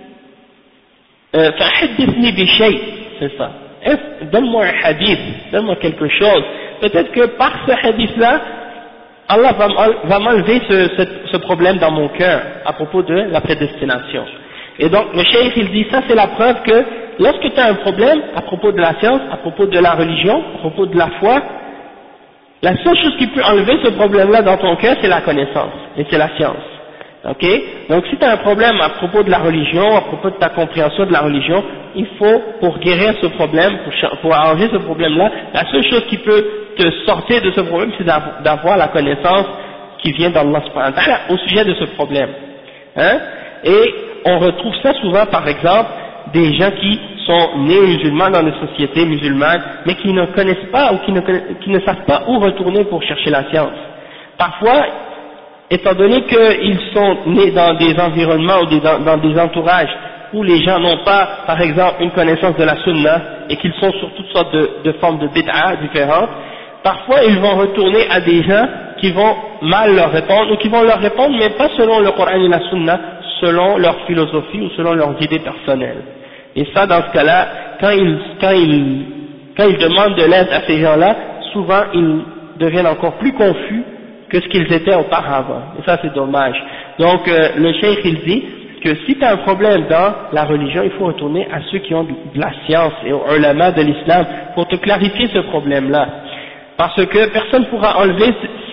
فحدثني بشيء, c'est ça, donne-moi un hadith, donne-moi quelque chose, peut-être que par ce hadith-là Allah va m'enlever ce problème dans mon cœur à propos de la prédestination. Et donc le cheikh il dit ça c'est la preuve que lorsque tu as un problème à propos de la science, à propos de la religion, à propos de la foi, la seule chose qui peut enlever ce problème-là dans ton cœur, c'est la connaissance, et c'est la science. Ok? Donc si tu as un problème à propos de la religion, à propos de ta compréhension de la religion, il faut, pour guérir ce problème, pour arranger ce problème-là, la seule chose qui peut te sortir de ce problème, c'est d'avoir la connaissance qui vient d'Allah subhanahu wa ta'ala au sujet de ce problème. Hein? Et on retrouve ça souvent, par exemple, des gens qui sont nés musulmans dans des sociétés musulmanes, mais qui ne connaissent pas ou qui ne savent pas où retourner pour chercher la science. Parfois, étant donné qu'ils sont nés dans des environnements ou dans des entourages où les gens n'ont pas, par exemple, une connaissance de la sunna et qu'ils sont sur toutes sortes de formes de bid'a différentes, parfois ils vont retourner à des gens qui vont mal leur répondre, ou qui vont leur répondre, mais pas selon le Coran et la sunna, selon leur philosophie ou selon leurs idées personnelles. Et ça, dans ce cas-là, quand ils demandent de l'aide à ces gens-là, souvent ils deviennent encore plus confus que ce qu'ils étaient auparavant. Et ça, c'est dommage. Donc, le cheikh, il dit que si tu as un problème dans la religion, il faut retourner à ceux qui ont de la science et aux ulama de l'islam pour te clarifier ce problème-là. Parce que personne ne pourra enlever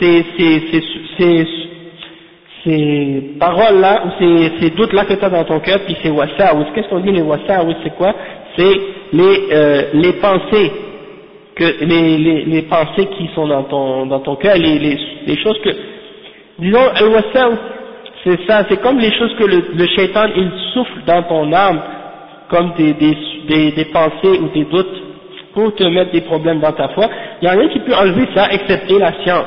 ces paroles-là, ou ces doutes-là que tu as dans ton cœur, puis ces wasa'wis. Qu'est-ce qu'on dit les wasa'wis, c'est quoi? C'est les pensées, les pensées qui sont dans ton cœur, les choses que, disons, al-wasa'wis, c'est ça, c'est comme les choses que le shaitan, il souffle dans ton âme, comme des pensées ou des doutes, pour te mettre des problèmes dans ta foi. Il n'y a rien qui peut enlever ça, excepté la science.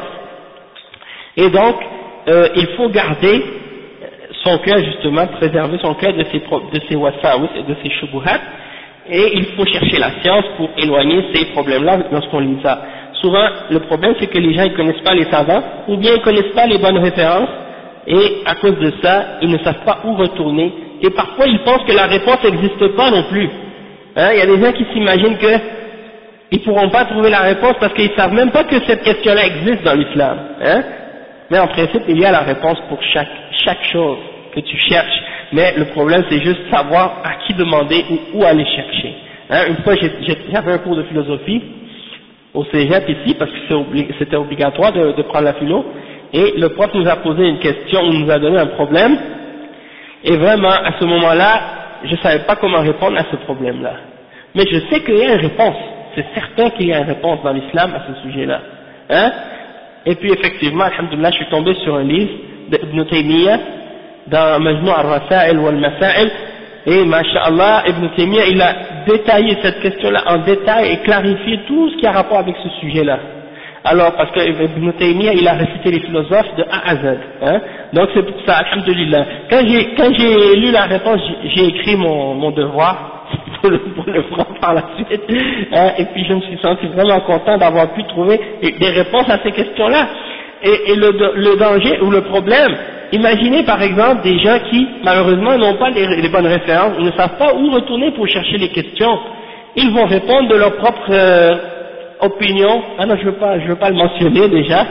Et donc, il faut garder son cœur, justement, préserver son cœur de ces wasa'wis et de ces shubuhat, et il faut chercher la science pour éloigner ces problèmes-là lorsqu'on lit ça. Souvent, le problème, c'est que les gens, ils connaissent pas les savants, ou bien ils connaissent pas les bonnes références, et à cause de ça, ils ne savent pas où retourner, et parfois ils pensent que la réponse n'existe pas non plus. Hein, il y a des gens qui s'imaginent que ils pourront pas trouver la réponse parce qu'ils savent même pas que cette question-là existe dans l'islam. Hein, mais en principe, il y a la réponse pour chaque chose que tu cherches, mais le problème c'est juste savoir à qui demander ou où aller chercher. Hein, une fois j'avais un cours de philosophie au cégep ici, parce que c'était obligatoire de prendre la philo, et le prof nous a posé une question, il nous a donné un problème, et vraiment à ce moment-là, je ne savais pas comment répondre à ce problème-là. Mais je sais qu'il y a une réponse, c'est certain qu'il y a une réponse dans l'islam à ce sujet-là. Hein? Et puis effectivement, alhamdoulilah, je suis tombé sur un livre d'Ibn Taymiyyah, dans Majmou' al-Rasail wal-Masail, et masha'Allah, Ibn Taymiyyah, il a détaillé cette question-là en détail et clarifié tout ce qui a rapport avec ce sujet-là. Alors, parce que Ibn Taymiyyah, il a récité les philosophes de A à Z, hein, donc c'est pour ça, alhamdoulilah. Quand j'ai lu la réponse, j'ai écrit mon devoir, pour le prendre par la suite, hein, et puis je me suis senti vraiment content d'avoir pu trouver des réponses à ces questions-là. Et le danger ou le problème, imaginez par exemple des gens qui malheureusement n'ont pas les bonnes références, ils ne savent pas où retourner pour chercher les questions, ils vont répondre de leur propre opinion. Ah non, je veux pas le mentionner déjà.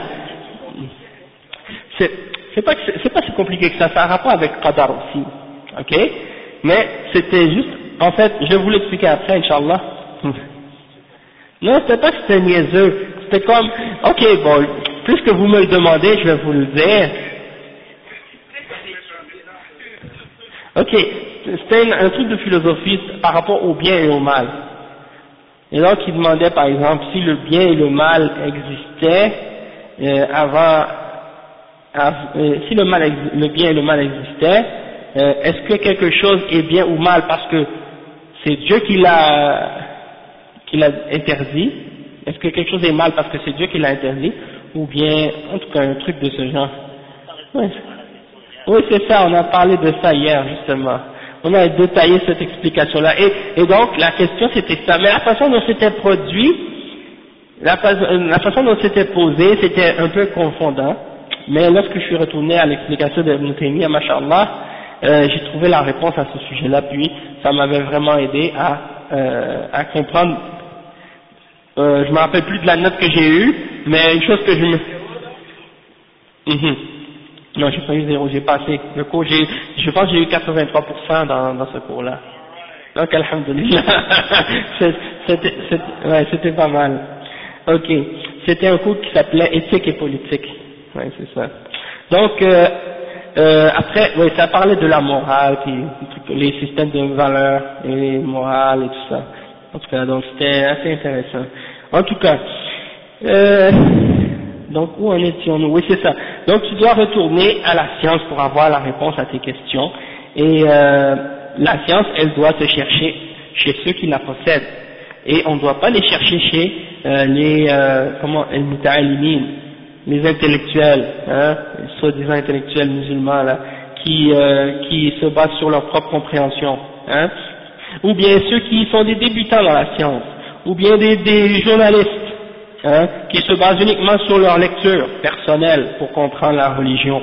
C'est pas si compliqué que ça a rapport avec Qadar aussi, ok? Mais c'était juste, en fait, je vais vous l'expliquer après, Inch'Allah. Non, c'était pas que c'était niaiseux, c'était comme, ok, bon, puisque vous me le demandez, je vais vous le dire. Ok, c'était un truc de philosophie par rapport au bien et au mal. Et donc il demandait par exemple si le bien et le mal existaient si le bien et le mal existaient, est-ce que quelque chose est bien ou mal parce que c'est Dieu qui l'a interdit? Est-ce que quelque chose est mal parce que c'est Dieu qui l'a interdit? Ou bien, en tout cas, un truc de ce genre. Ouais. Oui, c'est ça, on a parlé de ça hier, justement. On a détaillé cette explication-là. Et donc, la question c'était ça. Mais la façon dont c'était produit, la façon dont c'était posé, c'était un peu confondant. Mais lorsque je suis retourné à l'explication de Ibn Taymiyyah, mashallah, j'ai trouvé la réponse à ce sujet-là, puis ça m'avait vraiment aidé à comprendre. Je me rappelle plus de la note que j'ai eue, mais une chose que je me... Non, j'ai pas eu 0, j'ai passé. Le cours, je pense que j'ai eu 83% dans ce cours-là. Donc, alhamdoulilah. C'était pas mal. Ok. C'était un cours qui s'appelait éthique et politique. Ouais, c'est ça. Donc, après, ouais, ça parlait de la morale, puis les systèmes de valeurs, et morale et tout ça. En tout cas, donc c'était assez intéressant. En tout cas, donc où en étions-nous? Oui, c'est ça. Donc tu dois retourner à la science pour avoir la réponse à tes questions. Et la science, elle doit se chercher chez ceux qui la possèdent. Et on ne doit pas les chercher chez les intellectuels, hein, soi-disant intellectuels musulmans là, qui se basent sur leur propre compréhension. hein, ou bien ceux qui sont des débutants dans la science, ou bien des journalistes, hein, qui se basent uniquement sur leur lecture personnelle pour comprendre la religion.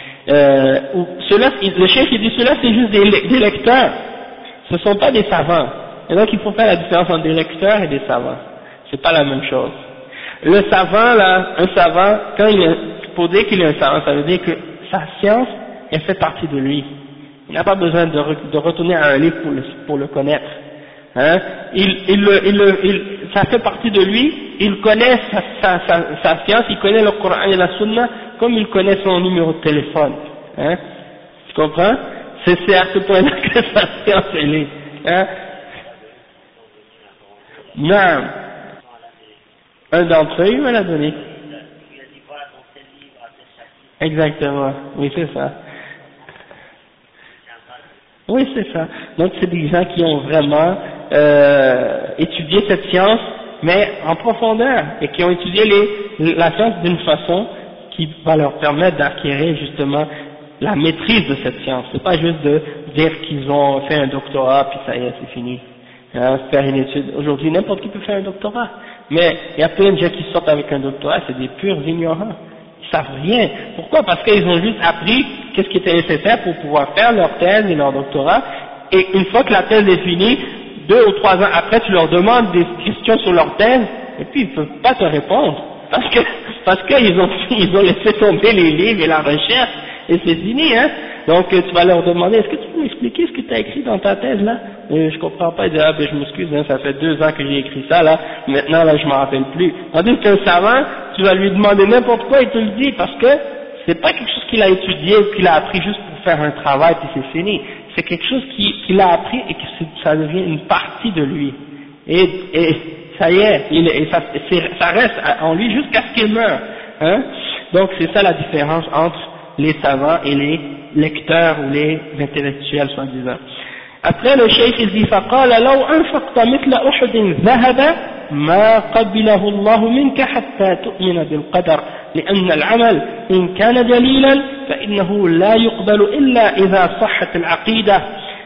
Le chef il dit cela c'est juste des lecteurs, ce ne sont pas des savants. Et donc il faut faire la différence entre des lecteurs et des savants, c'est pas la même chose. Le savant là, un savant, pour dire qu'il est un savant, ça veut dire que sa science, elle fait partie de lui. Il n'a pas besoin de retourner à un livre pour le connaître. Hein? Ça fait partie de lui, il connaît sa science, il connaît le Coran et la Sunna comme il connaît son numéro de téléphone. Hein? Tu comprends? C'est à ce point-là que sa science elle est. Hein? Non. Un d'entre eux, il me l'a donné. Exactement. Oui, c'est ça. Oui, c'est ça. Donc, c'est des gens qui ont vraiment étudié cette science, mais en profondeur, et qui ont étudié la science d'une façon qui va leur permettre d'acquérir justement la maîtrise de cette science. C'est pas juste de dire qu'ils ont fait un doctorat, puis ça y est, c'est fini. Hein, faire une étude. Aujourd'hui, n'importe qui peut faire un doctorat. Mais il y a plein de gens qui sortent avec un doctorat, c'est des purs ignorants. Ils savent rien. Pourquoi? Parce qu'ils ont juste appris qu'est-ce qui était nécessaire pour pouvoir faire leur thèse et leur doctorat, et une fois que la thèse est finie, 2 ou 3 ans après, tu leur demandes des questions sur leur thèse, et puis ils ne peuvent pas te répondre, parce qu'ils ont laissé tomber les livres et la recherche, et c'est fini, hein. Donc tu vas leur demander, est-ce que tu peux m'expliquer ce que tu as écrit dans ta thèse là? Je comprends pas, ils disent, ah ben je m'excuse, hein, ça fait 2 ans que j'ai écrit ça là, maintenant là je m'en rappelle plus. Tandis qu'un savant, tu vas lui demander n'importe quoi, il te le dit, parce que c'est pas quelque chose qu'il a étudié ou qu'il a appris juste pour faire un travail puis c'est fini. C'est quelque chose qu'il a appris et que ça devient une partie de lui. Et ça y est, ça reste en lui jusqu'à ce qu'il meure. Hein? Donc c'est ça la différence entre les savants et les lecteurs ou les intellectuels soi-disant. Après le cheikh il dit فقال لو أنفقت مثل أحد ذهب ما قبله الله منك حتى تؤمن بالقدر لأن العمل إن كان دليلا فإنه لا يقبل إلا إذا صحت العقيدة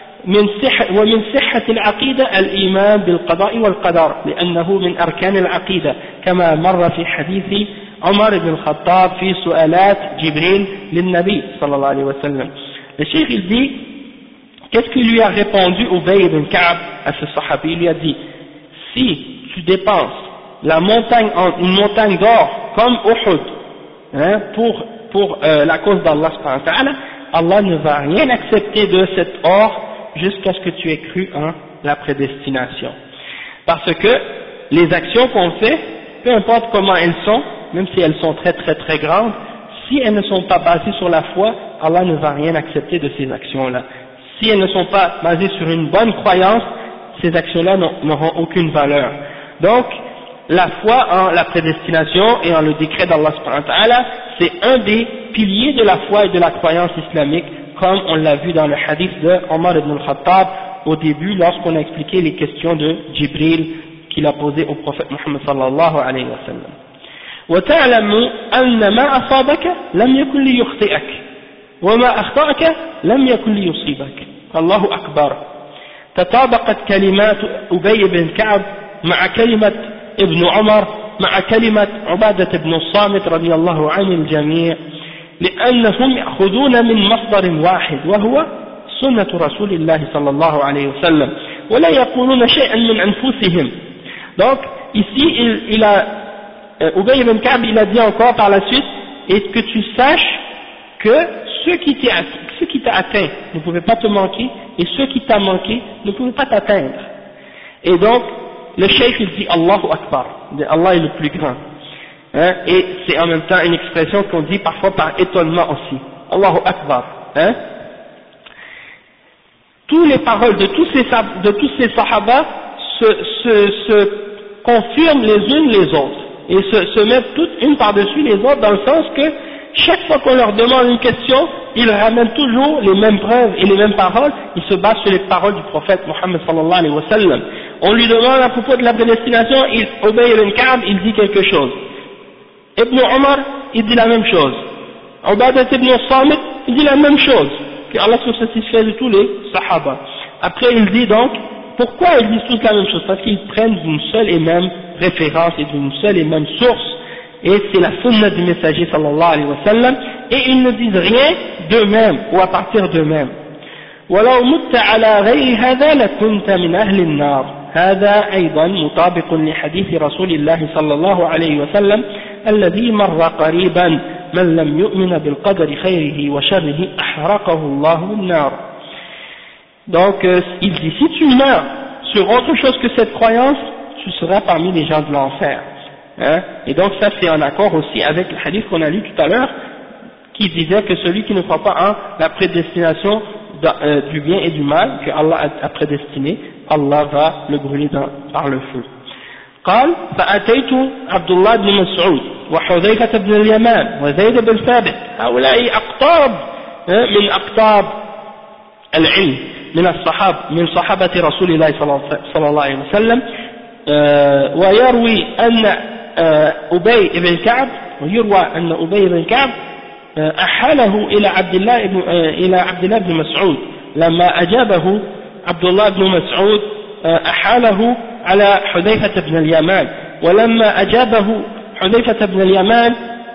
ومن صحة العقيدة الإيمان بالقضاء والقدر لأنه من أركان العقيدة كما مر في حديث عمر بن الخطاب في سؤالات جبريل للنبي صلى الله عليه وسلم. Le cheikh il dit, qu'est-ce qu'il lui a répondu Ubay ibn Ka'b à ce sahabi? Il lui a dit, si tu dépenses une montagne d'or comme Uhud, hein, pour la cause d'Allah subhanahu wa ta'ala, Allah ne va rien accepter de cet or jusqu'à ce que tu aies cru en la prédestination. Parce que les actions qu'on fait, peu importe comment elles sont, même si elles sont très très très grandes, si elles ne sont pas basées sur la foi, Allah ne va rien accepter de ces actions-là. Si elles ne sont pas basées sur une bonne croyance, ces actions-là n'auront aucune valeur. Donc, la foi en la prédestination et en le décret d'Allah subhanahu wa ta'ala, c'est un des piliers de la foi et de la croyance islamique, comme on l'a vu dans le hadith de Omar ibn al-Khattab au début, lorsqu'on a expliqué les questions de Jibril qu'il a posées au prophète Muhammad sallallahu alayhi wa sallam. وتعلم أن ما أصابك لم يكن ليخطئك وما أخطأك لم يكن ليصيبك. الله أكبر. تطابقت كلمات أبي بن كعب مع كلمة ابن عمر مع كلمة عبادة بن الصامت رضي الله عن الجميع لأنهم يأخذون من مصدر واحد وهو سنة رسول الله صلى الله عليه وسلم ولا يقولون شيئا من أنفسهم. Donc ici Ubay ibn Ka'b il a dit encore par la suite, et que tu saches que ce qui t'a atteint ne pouvait pas te manquer, et ce qui t'a manqué ne pouvait pas t'atteindre. Et donc, le cheikh il dit Allahu Akbar, Allah est le plus grand. Hein, et c'est en même temps une expression qu'on dit parfois par étonnement aussi. Allahu Akbar. Hein. Toutes les paroles de tous ces sahaba se confirment les unes les autres. Et se mettent toutes une par-dessus les autres dans le sens que chaque fois qu'on leur demande une question, ils ramènent toujours les mêmes preuves et les mêmes paroles, ils se basent sur les paroles du prophète Muhammad sallallahu alayhi wa sallam. On lui demande à propos de la prédestination, Ubay ibn Ka'b, il dit quelque chose. Ibn Omar, il dit la même chose. Ubadat ibn Samit, il dit la même chose. Que Allah se satisfait de tous les sahaba. Après il dit donc, pourquoi ils disent tous la même chose? Parce qu'ils prennent d'une seule et même référence et d'une seule et même source, et c'est la sunna du messager sallallahu alayhi wa sallam, et ils ne disent rien d'eux-mêmes ou à partir d'eux-mêmes. وَلَوْ مُتَّ عَلَى غَيْرِ هَذَا لَكُنْتَ مِنْ أَهْلِ النَّارِ هذا أيضا مطابق لحديث رسول الله صلى الله عليه وسلم الذي مر قريبا من لم يؤمن بالقدر خيره وشره أحرقه الله بالنار. Donc il dit, si tu meurs sur autre chose que cette croyance, tu seras parmi les gens de l'enfer. Hein? Et donc ça c'est en accord aussi avec le hadith qu'on a lu tout à l'heure, qui disait que celui qui ne croit pas en la prédestination du bien et du mal que Allah a prédestiné, Allah va le brûler par le feu. قال فأتيت عبد الله بن مسعود وحذيفة بن اليمان وزيد بن ثابت هؤلاء أقطاب من أقطاب العلم من صحابة رسول الله صلى الله عليه وسلم ويروي أن أبي بن كعب أحاله إلى عبد الله بن مسعود لما أجابه عبد الله بن مسعود أحاله على حذيفة بن اليمان ولما أجابه حذيفة بن اليمان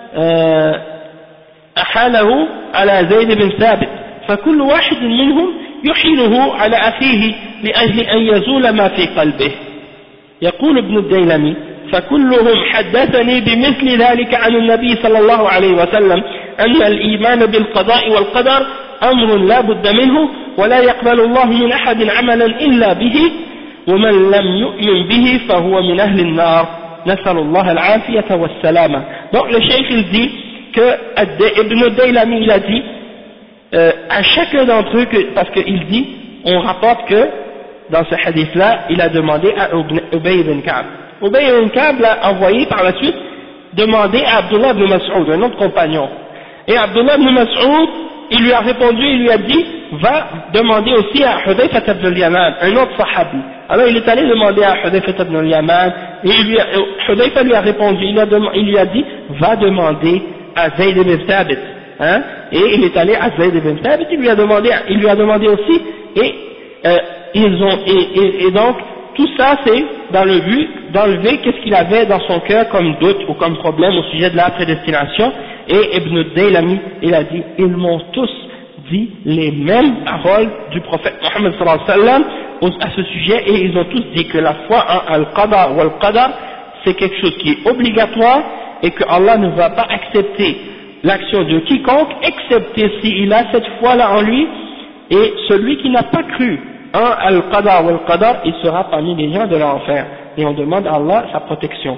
أحاله على زيد بن ثابت فكل واحد منهم يحيله على أخيه لأجل أن يزول ما في قلبه. يقول ابن الديلمي فكلهم حدثني بمثل ذلك عن النبي صلى الله عليه وسلم أن الإيمان بالقضاء والقدر أمر لا بد منه ولا يقبل الله من أحد عملا إلا به ومن لم يؤمن به فهو من أهل النار نسأل الله العافية والسلامة. Donc le cheikh il dit que Ibn Daylami il a dit à chacun d'entre eux, parce qu'il dit, on rapporte que dans ce hadith là il a demandé à Ubay ibn Ka'b. Ubay ibn Ka'b l'a envoyé par la suite demander à Abdullah ibn Mas'ud, un autre compagnon, et Abdullah ibn Mas'ud il lui a répondu, il lui a dit va demander aussi à Hudayfa ibn al-Yaman, un autre sahabi. Alors il est allé demander à Hudayfa ibn al-Yaman et Hudayfa lui a répondu, il lui a dit va demander à Zayd ibn Thabit, hein, et il est allé à Zayd ibn Thabit, il lui a demandé aussi, et donc tout ça c'est dans le but d'enlever qu'est-ce qu'il avait dans son cœur comme doute ou comme problème au sujet de la prédestination. Et Ibn Daylami il a dit ils m'ont tous dit les mêmes paroles du prophète Mohammed sallallahu alayhi wa sallam à ce sujet, et ils ont tous dit que la foi en al-qada ou al-qadar c'est quelque chose qui est obligatoire et que Allah ne va pas accepter l'action de quiconque excepté s'il a cette foi-là en lui, et celui qui n'a pas cru en al-qada ou al-qadar il sera parmi les gens de l'enfer, et on demande à Allah sa protection.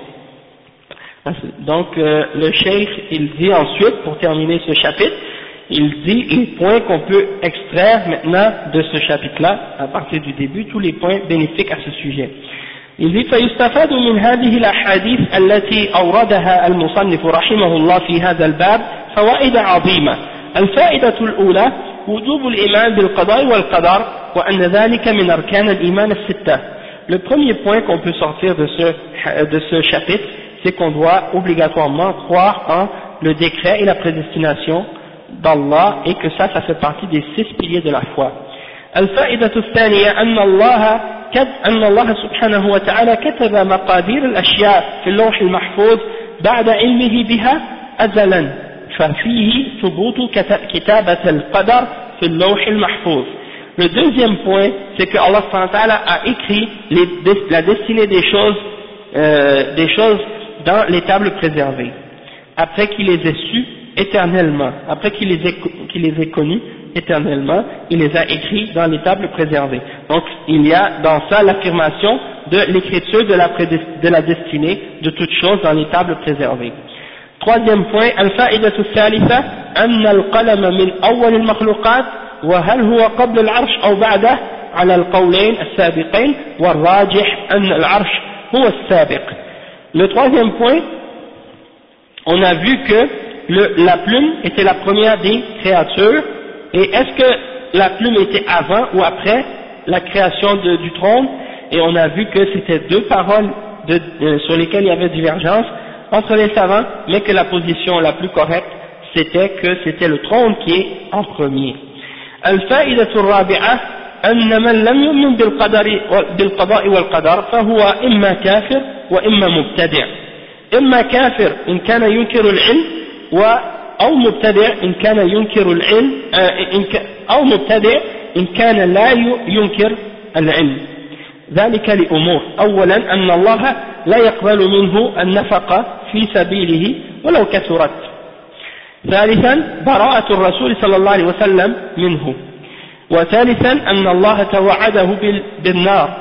Donc le cheikh il dit ensuite, pour terminer ce chapitre, il dit les points qu'on peut extraire maintenant de ce chapitre-là, à partir du début, tous les points bénéfiques à ce sujet. Il dit فيستفاد من هذه الأحاديث التي أوردها المصنف رحمه الله في هذا الباب فوائد عظيمة. الفائدة الأولى وجوب الإيمان بالقضاء والقدر وأن ذلك من أركان الإيمان الستة. Le premier point qu'on peut sortir de ce chapitre, c'est qu'on doit obligatoirement croire en le décret et la prédestination d'Allah, et que ça fait partie des 6 piliers de la foi. الفائدة الثانية أن الله سبحانه وتعالى كتب مقادير الأشياء في اللوح المحفوظ بعد علمه بها أزلا ففيه ثبوت كتابة القدر في اللوح المحفوظ. Le deuxième point, c'est que Allah subhanahu wa ta'ala a écrit la destinée des choses dans les tables préservées, après qu'il les ait sues éternellement, après qu'il les ait connues éternellement, il les a écrits dans les tables préservées. Donc il y a dans ça l'affirmation de l'écriture de la destinée de toutes choses dans les tables préservées. Troisième point, الفائدة الثالثة أن القلم من أول المخلوقات وهل هو قبل العرش أو بعده على القولين السابقين والراجح أن العرش هو السابق. Le troisième point, on a vu que la plume était la première des créatures, et est-ce que la plume était avant ou après la création du trône? Et on a vu que c'était deux paroles sur lesquelles il y avait divergence entre les savants, mais que la position la plus correcte c'était que c'était le trône qui est en premier. الفائدة الرابعة أن من لم يؤمن بالقضاء والقدر فهو إما كافر وإما مبتدع، إما كافر إن كان ينكر العلم أو مبتدع إن كان ينكر العلم أو مبتدع إن كان لا ينكر العلم. ذلك لأمور: أولا أن الله لا يقبل منه النفقة في سبيله ولو كثرت. ثالثا براءة الرسول صلى الله عليه وسلم منه. وثالثا أن الله توعده بالنار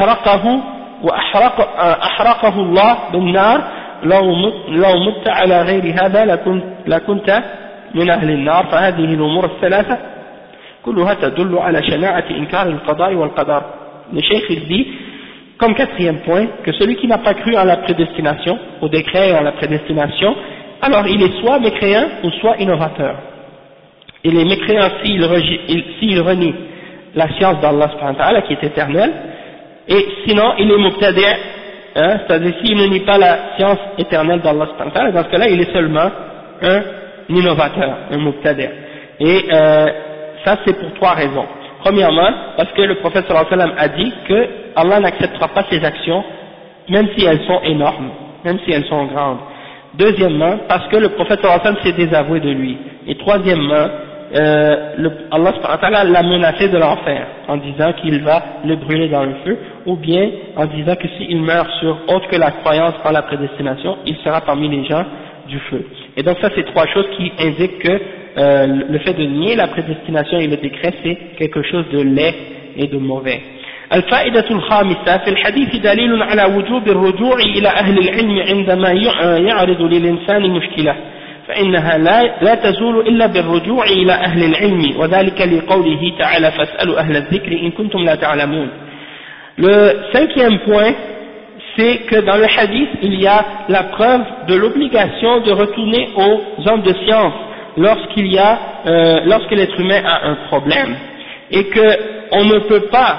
وأحرقه الله بالنار: لو مت على غير هذا لكنت من أهل النار. فهذه الأمور الثلاثة كلها تدل على شناعة إنكار القضاء والقدر. Le cheikh il dit, comme quatrième point, que celui qui n'a pas cru à la prédestination, au décret et à la prédestination, alors il est soit mécréant ou soit innovateur. Et les mécréants, s'il renie la science d'Allah subhanahu wa ta'ala qui est éternelle, et sinon il est mubtadi', c'est-à-dire s'il ne nie pas la science éternelle d'Allah subhanahu wa ta'ala, dans ce cas-là il est seulement un innovateur, un mubtadi'. Et ça c'est pour trois raisons. Premièrement, parce que le prophète sallallahu alayhi wa sallam a dit que Allah n'acceptera pas ses actions, même si elles sont énormes, même si elles sont grandes. Deuxièmement, parce que le prophète sallallahu alayhi wa sallam s'est désavoué de lui. Et troisièmement, Allah subhanahu wa ta'ala l'a menacé de l'enfer, en disant qu'il va le brûler dans le feu, ou bien en disant que s'il meurt sur autre que la croyance par la prédestination, il sera parmi les gens du feu. Et donc ça c'est trois choses qui indiquent que le fait de nier la prédestination et le décret c'est quelque chose de laid et de mauvais. الفائدة الخامسة: في الحديث دليل على وجوب الرجوع إلى أهل العلم عندما يعرض للإنسان مشكلة، فإنها لا تزول إلا بالرجوع إلى أهل العلم، وذلك لقوله تعالى: فاسألوا أهل الذكر إن كنتم لا تعلمون. Le cinquième point, c'est que dans le hadith il y a la preuve de l'obligation de retourner aux hommes de science lorsque l'être humain a un problème, et que on ne peut pas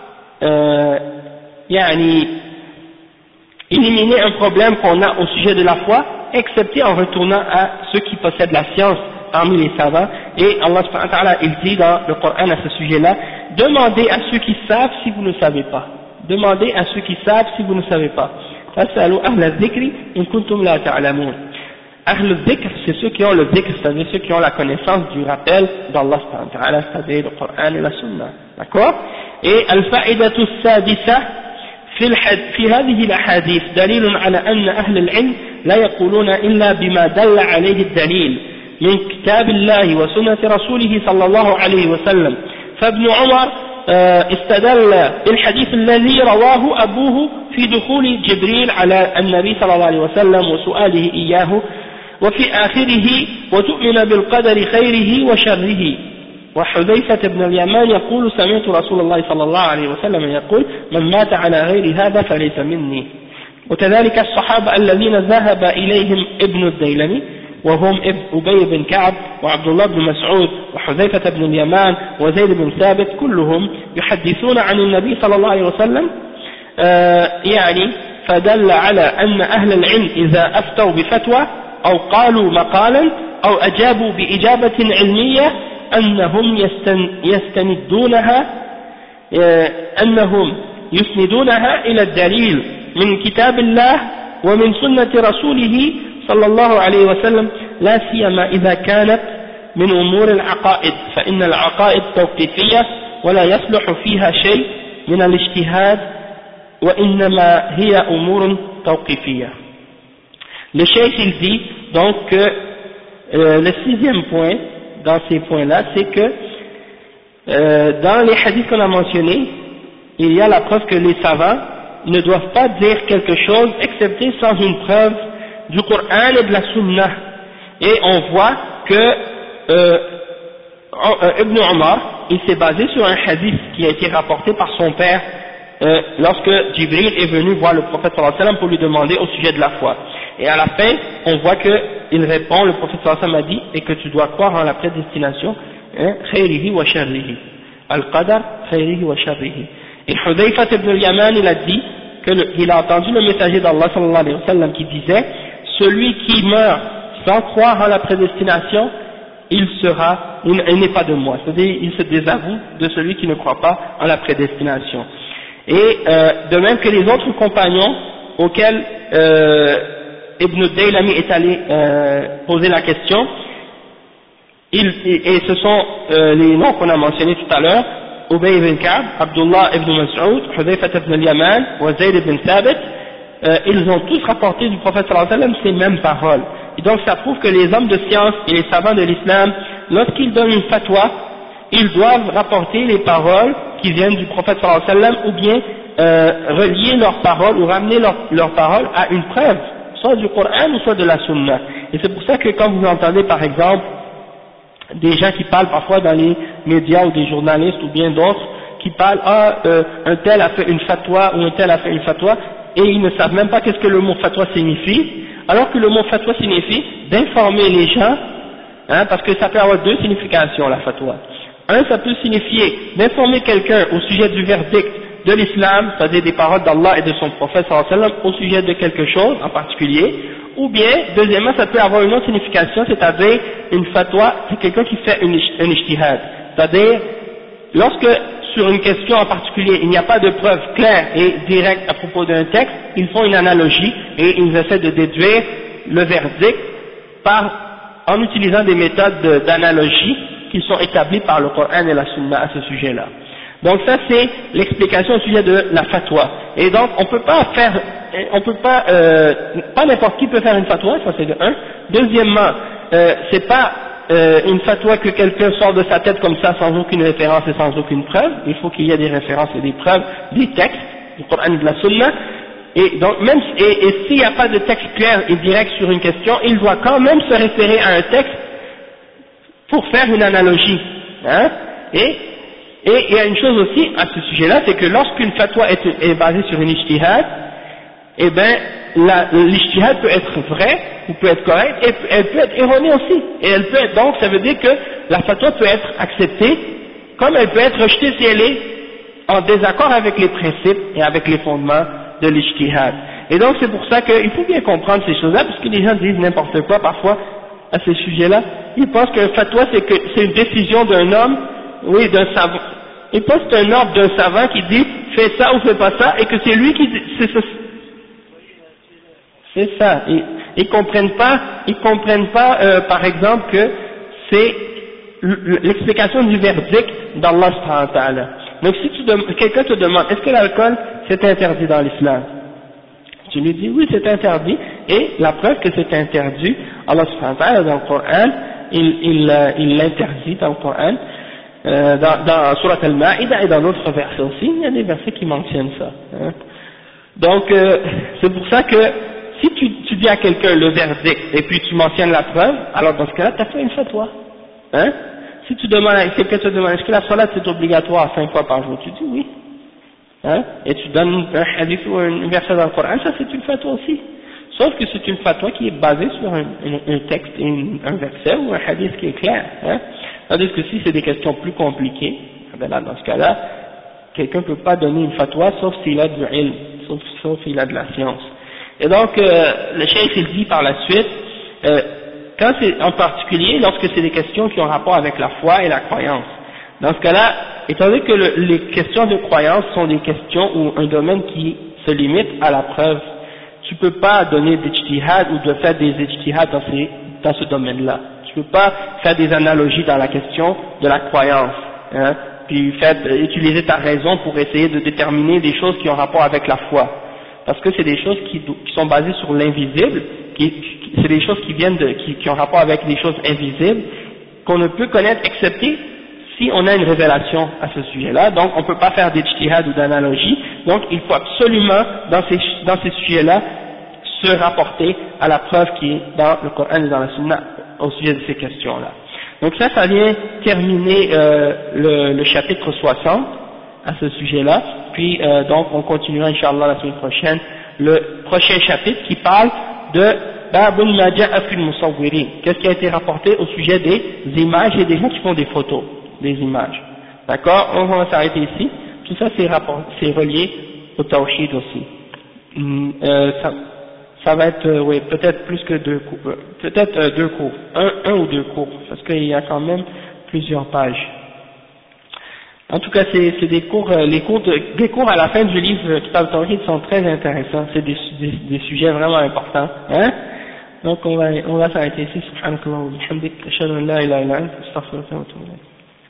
éliminer un problème qu'on a au sujet de la foi excepté en retournant à ceux qui possèdent la science parmi les savants. Et Allah subhanahu wa ta'ala il dit dans le Coran à ce sujet-là: demandez à ceux qui savent si vous ne savez pas. Demandez à ceux qui savent si vous ne savez pas. Fas'alu ahla dhikri in kuntum la ta'lamun. Ahl al-dhikr, c'est ceux qui ont le dhikr, c'est-à-dire ceux qui ont la connaissance du rappel d'Allah subhanahu wa ta'ala, c'est-à-dire le Coran et la Sunna. D'accord? Et al-fa'idatu as-sadisa في هذه الأحاديث دليل على أن أهل العلم لا يقولون إلا بما دل عليه الدليل من كتاب الله وسنة رسوله صلى الله عليه وسلم. فابن عمر استدل بالحديث الذي رواه أبوه في دخول جبريل على النبي صلى الله عليه وسلم وسؤاله إياه، وفي آخره: وتؤمن بالقدر خيره وشره. وحذيفة بن اليمان يقول: سمعت رسول الله صلى الله عليه وسلم يقول: من مات على غير هذا فليس مني. وكذلك الصحابة الذين ذهب إليهم ابن الديلمي وهم أبي بن كعب وعبد الله بن مسعود وحذيفة بن اليمان وزيد بن ثابت كلهم يحدثون عن النبي صلى الله عليه وسلم، فدل على أن أهل العلم إذا أفتوا بفتوى أو قالوا مقالا أو أجابوا بإجابة علمية أنهم يسندونها إلى الدليل من كتاب الله ومن سنة رسوله صلى الله عليه وسلم، لا سيما إذا كانت من أمور العقائد، فإن العقائد توقيفية ولا يصلح فيها شيء من الاجتهاد وإنما هي أمور توقيفية. Le cheikh il dit donc que le sixième point dans ces points-là, c'est que dans les hadiths qu'on a mentionnés, il y a la preuve que les savants ne doivent pas dire quelque chose excepté sans une preuve du Coran et de la Sunna. Et on voit que Ibn Umar, il s'est basé sur un hadith qui a été rapporté par son père lorsque Jibril est venu voir le prophète sallallahu alayhi wa sallam pour lui demander au sujet de la foi. Et à la fin, on voit qu'il répond, le prophète sallallahu alayhi wa sallam a dit, et que tu dois croire en la prédestination, khayrihi wa sharrihi, al-qadar khayrihi wa sharrihi. Et Hudayfa ibn al-Yaman, il a dit qu'il a entendu le messager d'Allah sallallahu alayhi wa sallam qui disait: celui qui meurt sans croire en la prédestination, il n'est pas de moi, c'est-à-dire il se désavoue de celui qui ne croit pas en la prédestination. Et de même que les autres compagnons auxquels Ibn Daylami est allé poser la question, et ce sont les noms qu'on a mentionnés tout à l'heure, Ubay ibn Ka'b, Abdullah ibn Mas'ud, Hudayfa ibn al-Yaman, wa Zayd ibn Thabit, ils ont tous rapporté du prophète sallallahu alayhi wa sallam ces mêmes paroles. Et donc ça prouve que les hommes de science et les savants de l'islam, lorsqu'ils donnent une fatwa, ils doivent rapporter les paroles qui viennent du prophète sallallahu alayhi wa sallam, ou bien relier leurs paroles ou ramener leurs paroles à une preuve, soit du Coran ou soit de la Sunna. Et c'est pour ça que quand vous entendez par exemple des gens qui parlent parfois dans les médias ou des journalistes ou bien d'autres qui parlent un tel a fait une fatwa ou un tel a fait une fatwa, et ils ne savent même pas qu'est-ce que le mot fatwa signifie, alors que le mot fatwa signifie d'informer les gens, hein, parce que ça peut avoir deux significations la fatwa. Un, ça peut signifier d'informer quelqu'un au sujet du verdict de l'islam, c'est-à-dire des paroles d'Allah et de son prophète sallallahu alayhi wa sallam au sujet de quelque chose en particulier, ou bien, deuxièmement, ça peut avoir une autre signification, c'est-à-dire une fatwa, c'est quelqu'un qui fait un ijtihad, c'est-à-dire lorsque sur une question en particulier il n'y a pas de preuve claire et directe à propos d'un texte, ils font une analogie et ils essaient de déduire le verdict en utilisant des méthodes d'analogie qui sont établies par le Coran et la Sunna à ce sujet-là. Donc ça c'est l'explication au sujet de la fatwa. Et donc on peut pas n'importe qui peut faire une fatwa, ça c'est de un. Deuxièmement, c'est pas une fatwa que quelqu'un sort de sa tête comme ça sans aucune référence et sans aucune preuve. Il faut qu'il y ait des références et des preuves, des textes du Coran et de la Sunna. Et donc même et s'il n'y a pas de texte clair et direct sur une question, il doit quand même se référer à un texte pour faire une analogie, hein. Et il y a une chose aussi à ce sujet-là, c'est que lorsqu'une fatwa est basée sur une ijtihad, eh ben l'ijtihad peut être vrai ou peut être correct et elle peut être erronée aussi. Et elle peut être, donc ça veut dire que la fatwa peut être acceptée comme elle peut être rejetée si elle est en désaccord avec les principes et avec les fondements de l'ijtihad. Et donc c'est pour ça qu'il faut bien comprendre ces choses-là, parce que les gens disent n'importe quoi parfois à ces sujets-là. Ils pensent qu'un fatwa c'est une décision d'un homme, oui, d'un savant. Ils pensent que c'est un ordre d'un savant qui dit fais ça ou fais pas ça, et que c'est lui qui dit c'est ça. Ils comprennent pas par exemple que c'est l'explication du verdict d'Allah subhanahu wa ta'ala. Donc si quelqu'un te demande est-ce que l'alcool c'est interdit dans l'islam, tu lui dis oui c'est interdit, et la preuve que c'est interdit, Allah subhanahu wa ta'ala dans le Coran, il l'interdit dans le Coran, dans Surat Al-Ma'ida et dans d'autres versets aussi, il y a des versets qui mentionnent ça, hein. Donc c'est pour ça que si tu dis à quelqu'un le verdict et puis tu mentionnes la preuve, alors dans ce cas-là tu as fait une fatwa, hein. Si quelqu'un te demande est-ce que la salat c'est obligatoire 5 fois par jour, tu dis oui, hein, et tu donnes un hadith ou un verset dans le Coran, ça c'est une fatwa aussi, sauf que c'est une fatwa qui est basée sur un texte et un verset ou un hadith qui est clair, hein. Tandis que si c'est des questions plus compliquées, ben là, dans ce cas-là, quelqu'un ne peut pas donner une fatwa sauf s'il a du ilm, sauf s'il a de la science. Et donc, le cheikh il dit par la suite, quand c'est en particulier lorsque c'est des questions qui ont rapport avec la foi et la croyance. Dans ce cas-là, étant donné que les questions de croyance sont des questions ou un domaine qui se limite à la preuve, tu peux pas donner d'ijtihad ou de faire des ijtihad dans ce domaine-là. Tu peux pas faire des analogies dans la question de la croyance, hein, puis utiliser ta raison pour essayer de déterminer des choses qui ont rapport avec la foi. Parce que c'est des choses qui sont basées sur l'invisible, c'est des choses qui ont rapport avec des choses invisibles, qu'on ne peut connaître excepté si on a une révélation à ce sujet-là. Donc on ne peut pas faire d'ijtihad ou d'analogie, donc il faut absolument dans ces sujets-là se rapporter à la preuve qui est dans le Coran et dans la Sunna au sujet de ces questions-là. Donc ça vient terminer le chapitre 60 à ce sujet-là, puis donc on continuera Inch'Allah la semaine prochaine le prochain chapitre qui parle de Babun ma ja'a fil musawwirin, qu'est-ce qui a été rapporté au sujet des images et des gens qui font des photos des images. D'accord, on va s'arrêter ici. Tout ça c'est relié au tawhid aussi. Ça ça va être, oui, peut-être plus que deux cours, peut-être deux cours, un ou deux cours, parce qu'il y a quand même plusieurs pages. En tout cas, c'est des cours, des cours à la fin du livre Kitab al-Tawhid sont très intéressants, c'est des sujets vraiment importants, hein. Donc on va s'arrêter ici, subhanakallah wa bihamdik, ashhadu an la ilaha illa anta, astaghfiruka wa atubu ilayk.